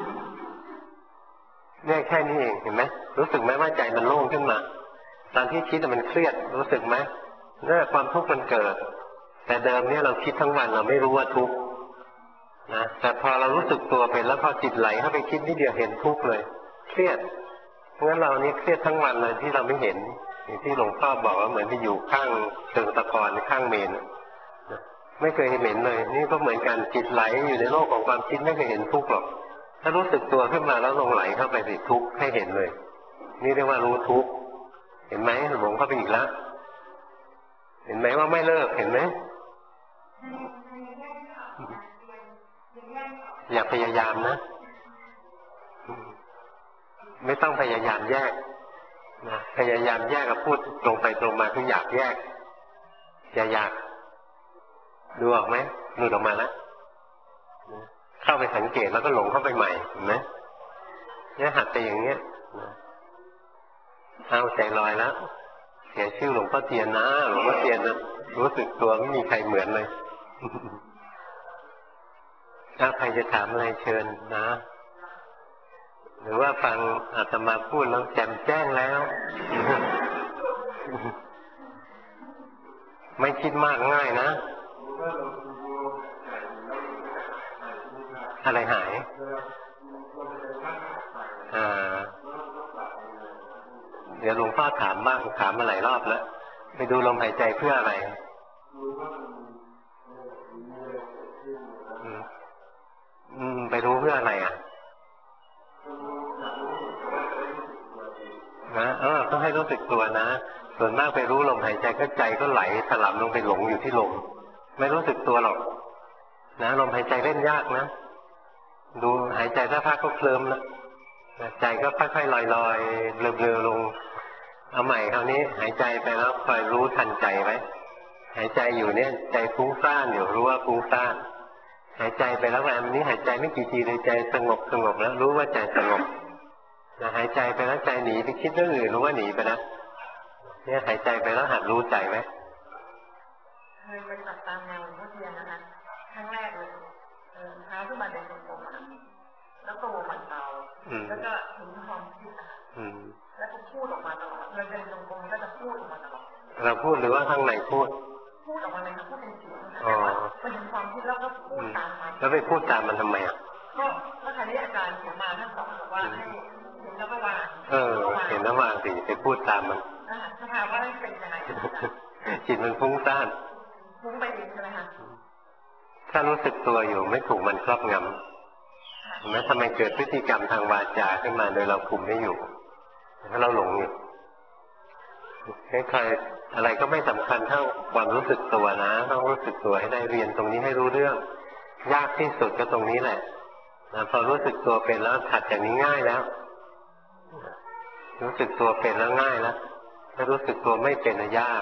เนี่ยแค่นี้เองเห็นไหมรู้สึกไหมว่าใจมันโล่งขึ้นมาตอนที่คิดมันเครียดรู้สึกไหมเนี่ยความทุกข์มันเกิดแต่เดิมเนี่ยเราคิดทั้งวันเราไม่รู้ว่าทุกข์นะแต่พอเรารู้สึกตัวเป็นแล้วพอจิตไหลเข้าไปคิดนิดเดียวเห็นทุกข์เลยเครียดเพราะงั้นเรานี่เครียดทั้งวันเลยที่เราไม่เห็นอย่างที่หลวงพ่อบอกว่าเหมือนไปอยู่ข้างเชิงตะกอนข้างเมนไม่เคยเห็นเลยนี่ก็เหมือนกันจิตไหลอยู่ในโลกของความคิดไม่เคยเห็นทุกข์หรอกถ้ารู้สึกตัวขึ้นมาแล้วลงไหลเข้าไปสิทุกข์ให้เห็นเลยนี่เรียกว่ารู้ทุกข์เห็นไหมหลงเข้าไปอีกแล้วเห็นไหมว่าไม่เลิกเห็นไหมอย่าพยายามนะไม่ต้องพยายามแยกนะพยายามแยกกับพูดตรงไปตรงมาคืออยากแยกอย่าอยากดูออกไหมหลุดออกมาแล้วเข้าไปสังเกตแล้วก็หลงเข้าไปใหม่เห็นไหมเนี่ยหัดไปอย่างเนี้ยเอาใจลอยแล้วเสียชื่อหลวงพ่อเทียนนะหลวงพ่อเทียนนะรู้สึกตัวไม่มีใครเหมือนเลยถ้าใครจะถามอะไรเชิญนะหรือว่าฟังอาตมาพูดแล้วแจ่มแจ้งแล้วไม่คิดมากง่ายนะอะไรหายเดี๋ยวหลวงพ่อถามบ้างถามมาหลายรอบแล้วไปดูลมหายใจเพื่ออะไรไปรู้เพื่ออะไรอ่ะนะต้องให้รู้สึกตัวนะส่วนมากไปรู้ลมหายใจก็ใจก็ไหลถลำลงไปหลงอยู่ที่ลมไม่รู้สึกตัวหรอกนะลมหายใจเล่นยากนะดูหายใจสักพักก็เคลิ้มแล้วใจก็ค่อยๆลอยๆเบลอๆลงเอาใหม่คราวนี้หายใจไปแล้วคอยรู้ทันใจไว้หายใจอยู่เนี่ยใจฟุ้งซ่านอยู่รู้ว่าฟุ้งซ่านหายใจไปแล้ววันนี้หายใจไม่กี่ทีเลยใจสงบแล้วรู้ว่าใจสงบหายใจไปแล้วใจหนีไปคิดเรื่องอื่นรู้ว่าหนีไปนะเนี่ยหายใจไปแล้วหัดรู้ใจไว้เคยปฏิบัติตามแนวหลวงพ่อเทียนนะคะครั้งแรกเลยเท้าขึ้นมาเดินตรงๆแล้วตัวมันเบาแล้วก็ถึงความคิดแล้วก็พูดออกมาตลอดเราเดินตรงๆก็จะพูดออกมาตลอดเราพูดหรือว่าข้างในพูดออกมาเลยพูดเป็นเสียงนะคะพอถึงความคิดแล้วก็พูดตามมันแล้วไปพูดตามมันทำไมอ่ะก็คราวนี้อาจารย์เขียนมาท่านสอนบอกว่าให้เห็นแล้วก็วางเห็นแล้ววางสิไปพูดตามมันถ้าถามว่าเป็นยังไงจิตมันฟุ้งซ่านฟุ้งไปเองใช่ไหมคะถ้ารู้สึกตัวอยู่ไม่ถูกมันครอบงำแล้วทำไมเกิดพฤติกรรมทางวาจาขึ้นมาโดยเราคุมไม่อยู่ถ้าเราหลงอยู่ใครๆอะไรก็ไม่สำคัญเท่าความรู้สึกตัวนะต้องรู้สึกตัวให้ได้เรียนตรงนี้ให้รู้เรื่องยากที่สุดก็ตรงนี้แหละพอรู้สึกตัวเป็นแล้วถัดจากนี้ง่ายแล้วรู้สึกตัวเป็นแล้วง่ายแล้วถ้ารู้สึกตัวไม่เป็นยาก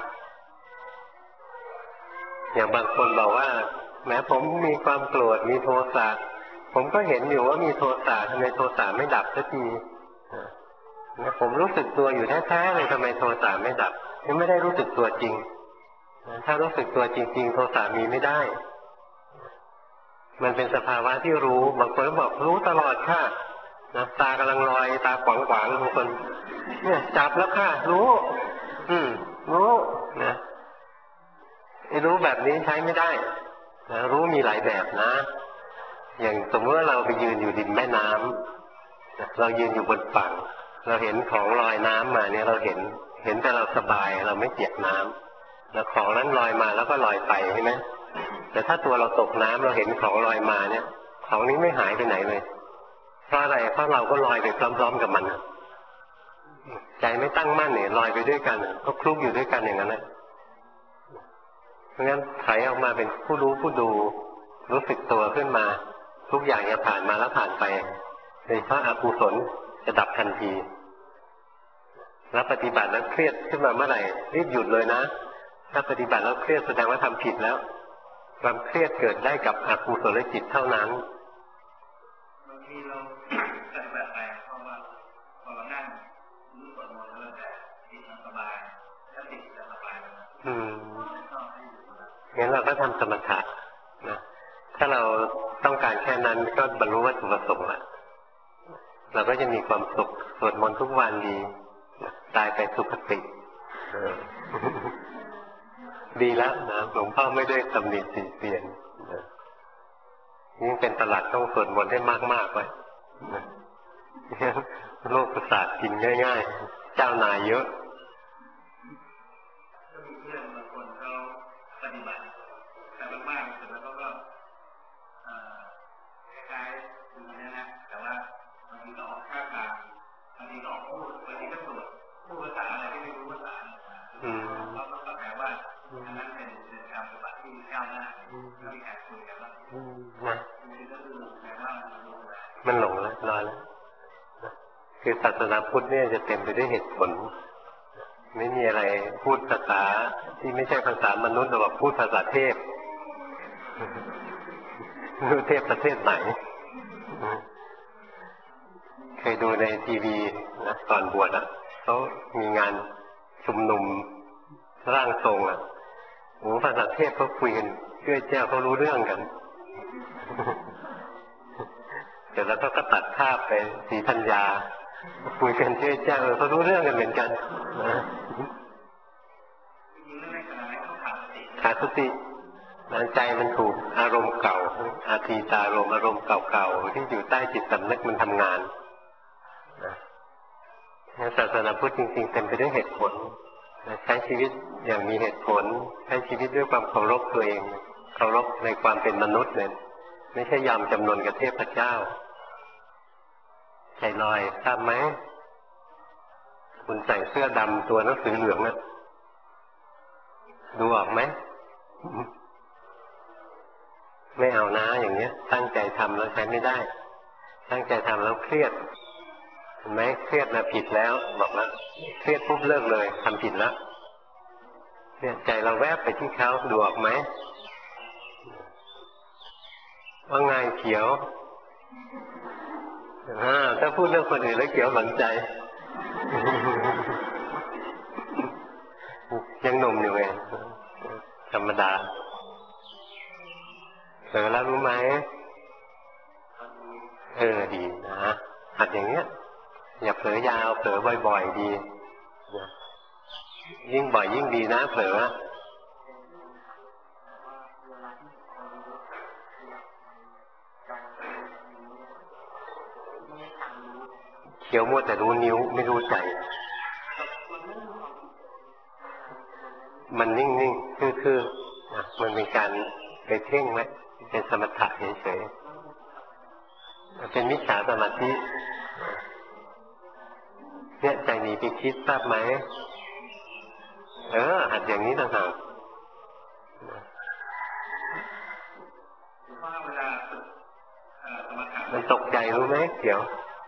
อย่างบางคนบอกว่าแม้ผมมีความโกรธมีโทสะผมก็เห็นอยู่ว่ามีโทสะทำไมโทสะไม่ดับสักทีผมรู้สึกตัวอยู่แท้ๆเลยทำไมโทสะไม่ดับนี่ไม่ได้รู้สึกตัวจริงถ้ารู้สึกตัวจริงๆโทสะมีไม่ได้มันเป็นสภาวะที่รู้บางคนก็บอกรู้ตลอดค่ะนะตากำลังลอยตาขวางบางคนเนี่ยจับแล้วค่ะรู้รู้นะไอ้รู้แบบนี้ใช้ไม่ได้นะรู้มีหลายแบบนะอย่างสมมติว่าเราไปยืนอยู่ริมแม่น้ำเรายืนอยู่บนฝั่งเราเห็นของลอยน้ำมาเนี่ยเราเห็นแต่เราสบายเราไม่เปียกน้ำแล้วของนั้นลอยมาแล้วก็ลอยไปใช่ไหมแต่ถ้าตัวเราตกน้ำเราเห็นของลอยมาเนี่ยของนี้ไม่หายไปไหนเลยเพราะอะไรเพราะเราก็ลอยไปพร้อมๆกับมันใจไม่ตั้งมั่นเนี่ยลอยไปด้วยกันก็คลุกอยู่ด้วยกันอย่างนั้นแหละเพราะงั้นไถออกมาเป็นผู้รู้ผู้ดูรู้สึกตัวขึ้นมาทุกอย่างจะผ่านมาแล้วผ่านไปโดยเฉพาะอกุศลจะดับทันทีแล้วปฏิบัติแล้วเครียดขึ้นมาเมื่อไหร่รีบหยุดเลยนะถ้าปฏิบัติแล้วเครียดแสดงว่าทำผิดแล้วความเครียดเกิดได้กับอกุศลจิตเท่านั้นบางทีเราปฏิบัติไปเพราะว่าพอเรานั่งรู้สวดมนต์แล้วแต่จิตมันสบายแล้วจิตจะสบายงั้นเราก็ทำสมถะนะถ้าเราต้องการแค่นั้นก็บรรลุวัตถุประสงค์ละเราก็จะมีความสุขสวดมนต์ทุกวันดีตายไปสุคติดีแล้วนะหลวงพ่อไม่ได้ตำหนิติเตียนยิ่งเป็นตลาดต้องสวดมนต์ให้มากๆไว้โลกประสาทกินง่ายๆเจ้านายเยอะก็มีเพื่อนบางคนเขาปฏิบัติแต่มากๆเสร็จแล้วก็คล้ายๆอย่างนี้นะแต่ว่าบางทีก็ออกท่าทางบางทีก็ออกพูดบางทีก็สวดพูดภาษาอะไรที่ไม่รู้ภาษาเราก็แปลว่าอันนั้นเป็นการปฏิบัติที่ก้าวหน้าแล้วมีการคุยกันว่ามันหลงแล้วลอยแล้วคือศาสนาพุทธเนี่ยจะเต็มไปด้วยเหตุผลไม่มีอะไรพูดภาษาที่ไม่ใช่ภาษามนุษย์แต่ว่าพูดภาษาเทพรู้เทพประเทศไหนเคยดูในทีวีนะก่อนบวชเขามีงานชุมนุมร่างทรงโอ้ภาษาเทพเขาคุยกันเชื่อเจ้าเขารู้เรื่องกันเสร็จแล้วก็ตัดภาพไปศรีธัญญาคุยกันเชื่อเจ้าเขารู้เรื่องกันเหมือนกันขาดสติใจมันถูกอารมณ์เก่าอาทีตารมณ์อารมณ์เก่าๆที่อยู่ใต้จิตสำนึกมันทำงานศาสนาพุทธจริงๆเต็มไปด้วยเหตุผลใช้ชีวิตอย่างมีเหตุผลใช้ชีวิตด้วยความเคารพตัวเองเคารพในความเป็นมนุษย์เนี่ยไม่ใช่ยำจำนนกับเทพเจ้าใจลอยทราบไหมคุณใส่เสื้อดำตัวหนังสือเหลืองนะดูออกไหมไม่เอานะอย่างเนี้ยตั้งใจทำแล้วใช้ไม่ได้ตั้งใจทำแล้วเครียดเห็นไหมเครียดนะผิดแล้วบอกแล้วเครียดปุ๊บเลิกเลยทำผิดแล้วเนี่ยใจเราแวบไปที่เขาดูออกไหมว่าไงเขียวถ้าพูดเรื่องคนอื่นแล้วเขียวหลังใจยังหนุ่มอยู่ไงธรรมดาเผลอแล้วรู้ไหมดีนะหัดอย่างเงี้ยอย่าเผลอยาวเผลอบ่อยๆดียิ่งบ่อยยิ่งดีนะเผลอเขียวมัวแต่รู้นิ้วไม่รู้ใจมันนิ่งๆคือมันเป็นการไปเพ่งไว้เป็นสมถะเฉยๆเป็นมิจฉาสมาธิเนี่ยใจหนีไปคิดทราบไหมหัดอย่างนี้ต่างหากมันตกใจรู้ไหมเดี๋ยว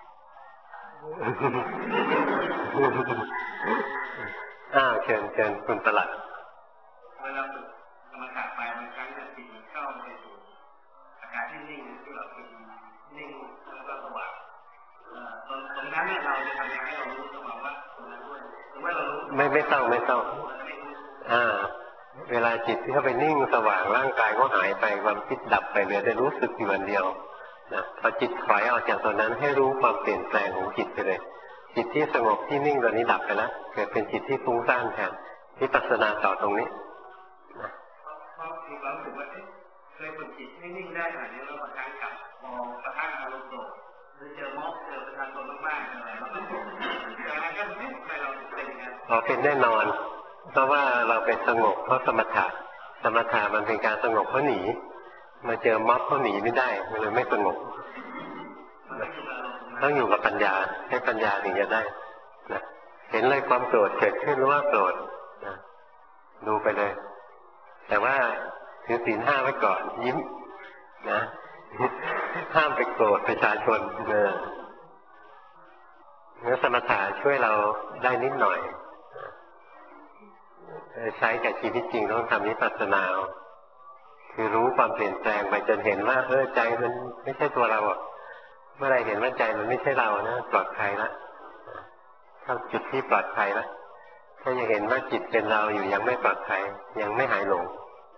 เชิญคุณประหลัดเวลาฝึกกรรมฐานไปบางครั้งเนี่ยจิตเข้าไปสู่อาการที่นิ่งที่เราเป็นนิ่งแล้วก็สว่างตรงนั้นเนี่ยเราจะทำยังไงให้เรารู้สว่างว่าตรงนั้นด้วยหรือว่าเรารู้ไม่ต้องเวลาจิตที่เข้าไปนิ่งสว่างร่างกายก็หายไปความคิดดับไปเหลือแต่รู้สึกอยู่อันเดียวนะพอจิตถอยออกจากตัวนั้นให้รู้ความเปลี่ยนแปลงของจิตไปเลยจิตที่สงบที่นิ่งตัวนี้ดับไปแล้วเกิดเป็นจิตที่ฟุ้งซ่านแทนวิปัสสนาต่อตรงนี้เพราะมีความรู้สึกว่าเคยฝึกจิตให้นิ่งได้ขนาดนี้แล้วบางครั้งกลับมองกระทั่งอารมณ์โกรธหรือเจอม็อบเจอประชาชนมากๆอะไรแล้วก็โกรธแต่อะไรก็ไม่เราเป็นอย่างนั้นเป็นแน่นอนเพราะว่าเราเป็นสงบเพราะสมถะมันเป็นการสงบเพราะหนีมาเจอม็อบเพราะหนีไม่ได้มันเลยไม่สงบต้องอยู่กับปัญญาให้ปัญญาถึงจะได้นะเห็นเลยความโกรธเกิดขึ้นรู้ว่าโกรธนะดูไปเลยแต่ว่าถือศีล 5ไว้ก่อนยิ้มนะห้ามไปโกรธประชาชนเนื้อสมถะช่วยเราได้นิดหน่อยใช้กับชีวิตจริงต้องทำวิปัสสนาคือรู้ความเปลี่ยนแปลงไปจนเห็นว่าใจมันไม่ใช่ตัวเราเมื่อไรเห็นว่าใจมันไม่ใช่เรานะปลอดภัยแล้วเข้าจุดที่ปลอดภัยแล้วถ้ายังเห็นว่าจิตเป็นเราอยู่ยังไม่ปลอดภัยยังไม่หายหลง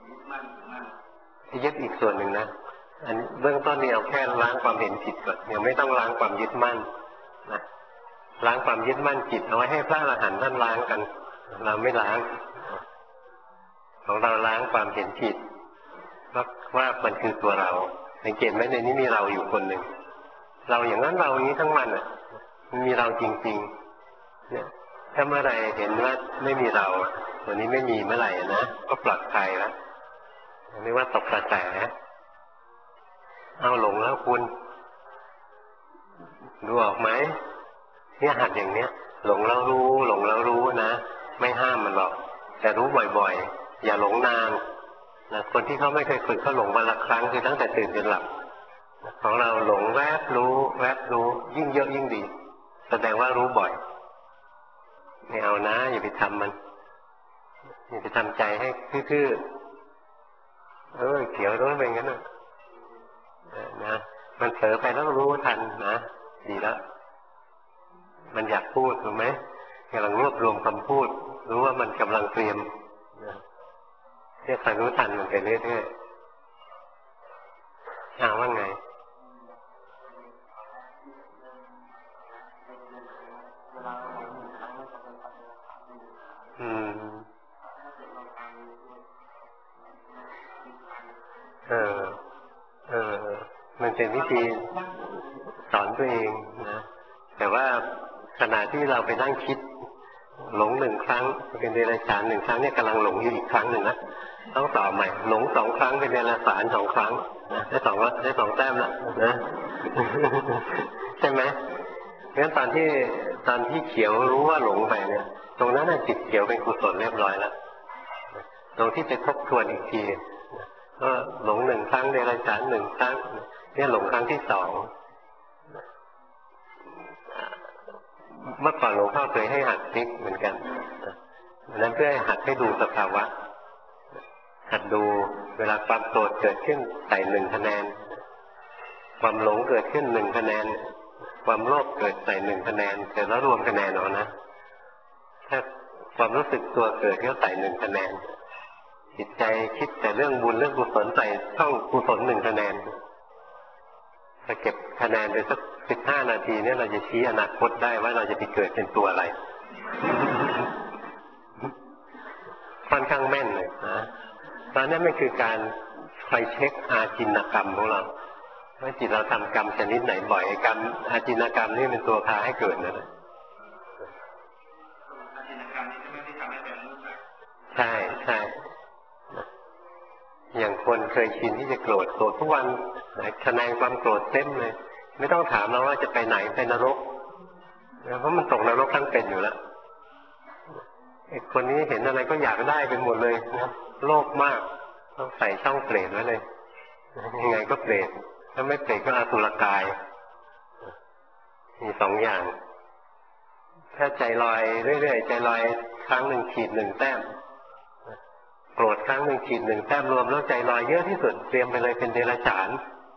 ยึดอีกส่วนหนึ่งนะอันเบื้องต้นนี่เอาแค่ล้างความเห็นผิดก่อนยังไม่ต้องล้างความยึดมั่นนะล้างความยึดมั่นจิตเอาไว้ให้พระอรหันต์ท่านล้างกันเราไม่ล้างของเราล้างความเห็นผิดว่ามันคือตัวเราสังเกตไหมในนี้มีเราอยู่คนหนึ่งเราอย่างนั้นเรานี้ทั้งวันมันมีเราจริงๆเนี่ยถ้าเมื่อไรเห็นว่าไม่มีเราตัวนี้ไม่มีเมื่อไหร่นะก็ปลอดภัยแล้วไม่ว่าตกกระแสเอาหลงแล้วคุณดูออกไหมเนี่ยหัดอย่างเนี้ยหลงแล้วรู้นะไม่ห้ามมันหรอกแต่รู้บ่อยๆอย่าหลงนานนะคนที่เขาไม่เคยฝึกเขาหลงวันละครั้งคือตั้งแต่ตื่นจนหลับของเราหลงแวบรู้ยิ่งเยอะยิ่งดีแสดงว่ารู้บ่อยไม่เอานะอย่าไปทำมันอย่าไปทำใจให้ทื่อเขียวรู้ไปงั้นนะมันเผลอไปแล้วรู้ทันนะดีแล้วมันอยากพูดถูกไหมกำลังรวบรวมคำพูดรู้ว่ามันกำลังเตรียมเรียกใครรู้ทันมันไปเรื่อยๆว่าไงมันเป็นวิธีสอนตัวเองนะแต่ว่าขณะที่เราไปนั่งคิดหลง1 ครั้งเป็นเดรัจฉาน1 ครั้งเนี่ยกำลังหลงอยู่อีกครั้งหนึ่งนะต้องต่อใหม่หลง2 ครั้งเป็นเดรัจฉาน2 ครั้งนะได้2 แต้มแล้วนะใช่ไหมงั้นตอนที่เขียวรู้ว่าหลงไปเนี่ยตรงนั้นน่ะจิตเขียวเป็นกุศลเรียบร้อยแล้วตรงที่ไปทบทวนอีกทีก็หลง1 ครั้งเดรัจฉาน1 ครั้งเนี่ยหลงครั้งที่ 2เมื่อก่อนหลวงพ่อเคยให้หัดพลิกเหมือนกันนั้นเพื่อให้หัดให้ดูสภาวะหัดดูเวลาความโกรธเกิดขึ้นใส่1 คะแนนความหลงเกิดขึ้น1 คะแนนความโลภเกิดใส่1 คะแนนเสร็จแล้วรวมคะแนนเอานะถ้าความรู้สึกตัวเกิดก็ใส่1 คะแนนจิตใจคิดแต่เรื่องบุญเรื่องกุศลใส่ช่องกุศล1 คะแนนถ้าเก็บคะแนนไปสัก15 นาทีเนี่ยเราจะชี้อนาคตได้ว่าเราจะไปเกิดเป็นตัวอะไร ค่อนข้างแม่นเลยนะตอนนี้มันคือการคอยเช็คอาจินกรรมของเราว่าจิตเราทำกรรมชนิดไหนบ่อยกรรมอาจินกรรมนี่เป็นตัวพาให้เกิดนะอาจินกรรมนี่ไม่ได้ทำให้เป็นรู้จักใช่อย่างคนเคยชินที่จะโกรธทุกวันแสดงความโกรธเต็มเลยไม่ต้องถามเราว่าจะไปไหนไปนรกเพราะมันตกนรกทั้งเป็นอยู่แล้วไอ้คนนี้เห็นอะไรก็อยากได้เป็นหมดเลยนะโลภมากต้องใส่ช่องเปรตไว้เลยยังไงก็เปรตถ้าไม่เปรตก็อสุรกายมี2 อย่างถ้าใจลอยเรื่อยๆใจลอยครั้งหนึ่งขีด1 แต้มโกรธครั้งหนึ่งขีด1 แต้มรวมแล้วใจลอยเยอะที่สุดเตรียมไปเลยเป็นเดรัจฉาน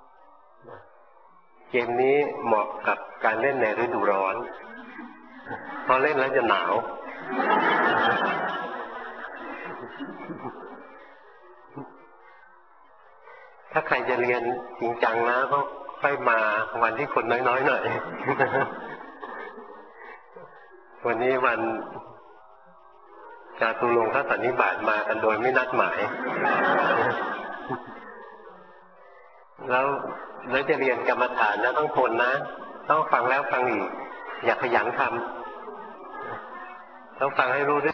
เกมนี้เหมาะกับการเล่นในฤดูร้อนพอเล่นแล้วจะหนาวถ้าใครจะเรียนจริงจังนะก็ค่อยมาวันที่คนน้อยๆหน่อยวันนี้วันจาตุรงคสันนิบาตมากันโดยไม่นัดหมายแล้วจะเรียนกรรมฐานนะต้องทนนะต้องฟังแล้วฟังอีกอย่าขยันทำต้องฟังให้รู้